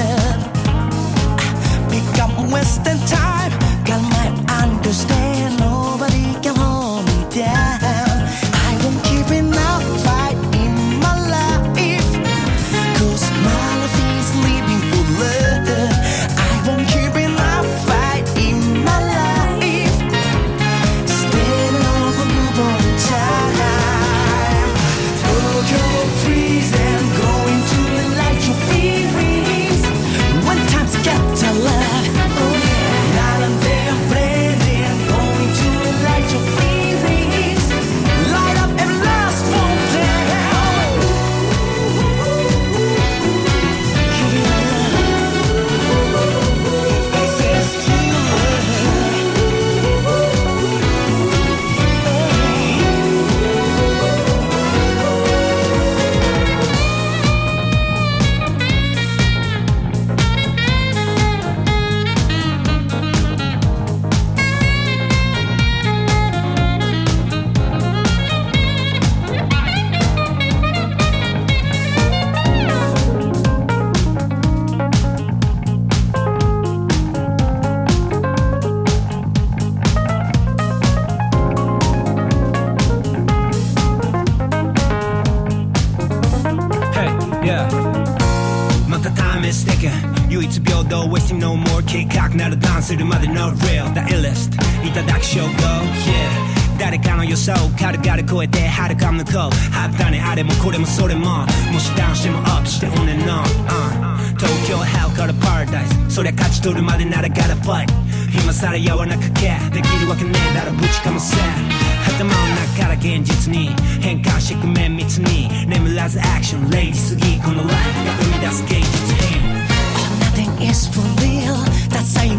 Pick up wasting time. God might understand. Nobody can hold me down. I won't keep enough fight in my life. Cause my life is living for love. I won't keep enough fight in my life. Standing over you all the time. Tokyo freezing, going to light your feelings. When times get to love, oh yeah. 平等 wasting no more 計画ならダンするまで no real the illest いただく称号 yeah誰かの予想軽々超えて遥か向こうハーフだねあれもこれもそれももしダウンしてもアップして on and on、東京 hell から paradise そりゃ勝ち取るまでなら gotta fight 今さらやわなかけできるわけねえだろぶちかませ頭の中から現実に変換していく綿密に眠らずアクションレイジすぎこのライフが生み出す芸術品 Nothing is for real ダサい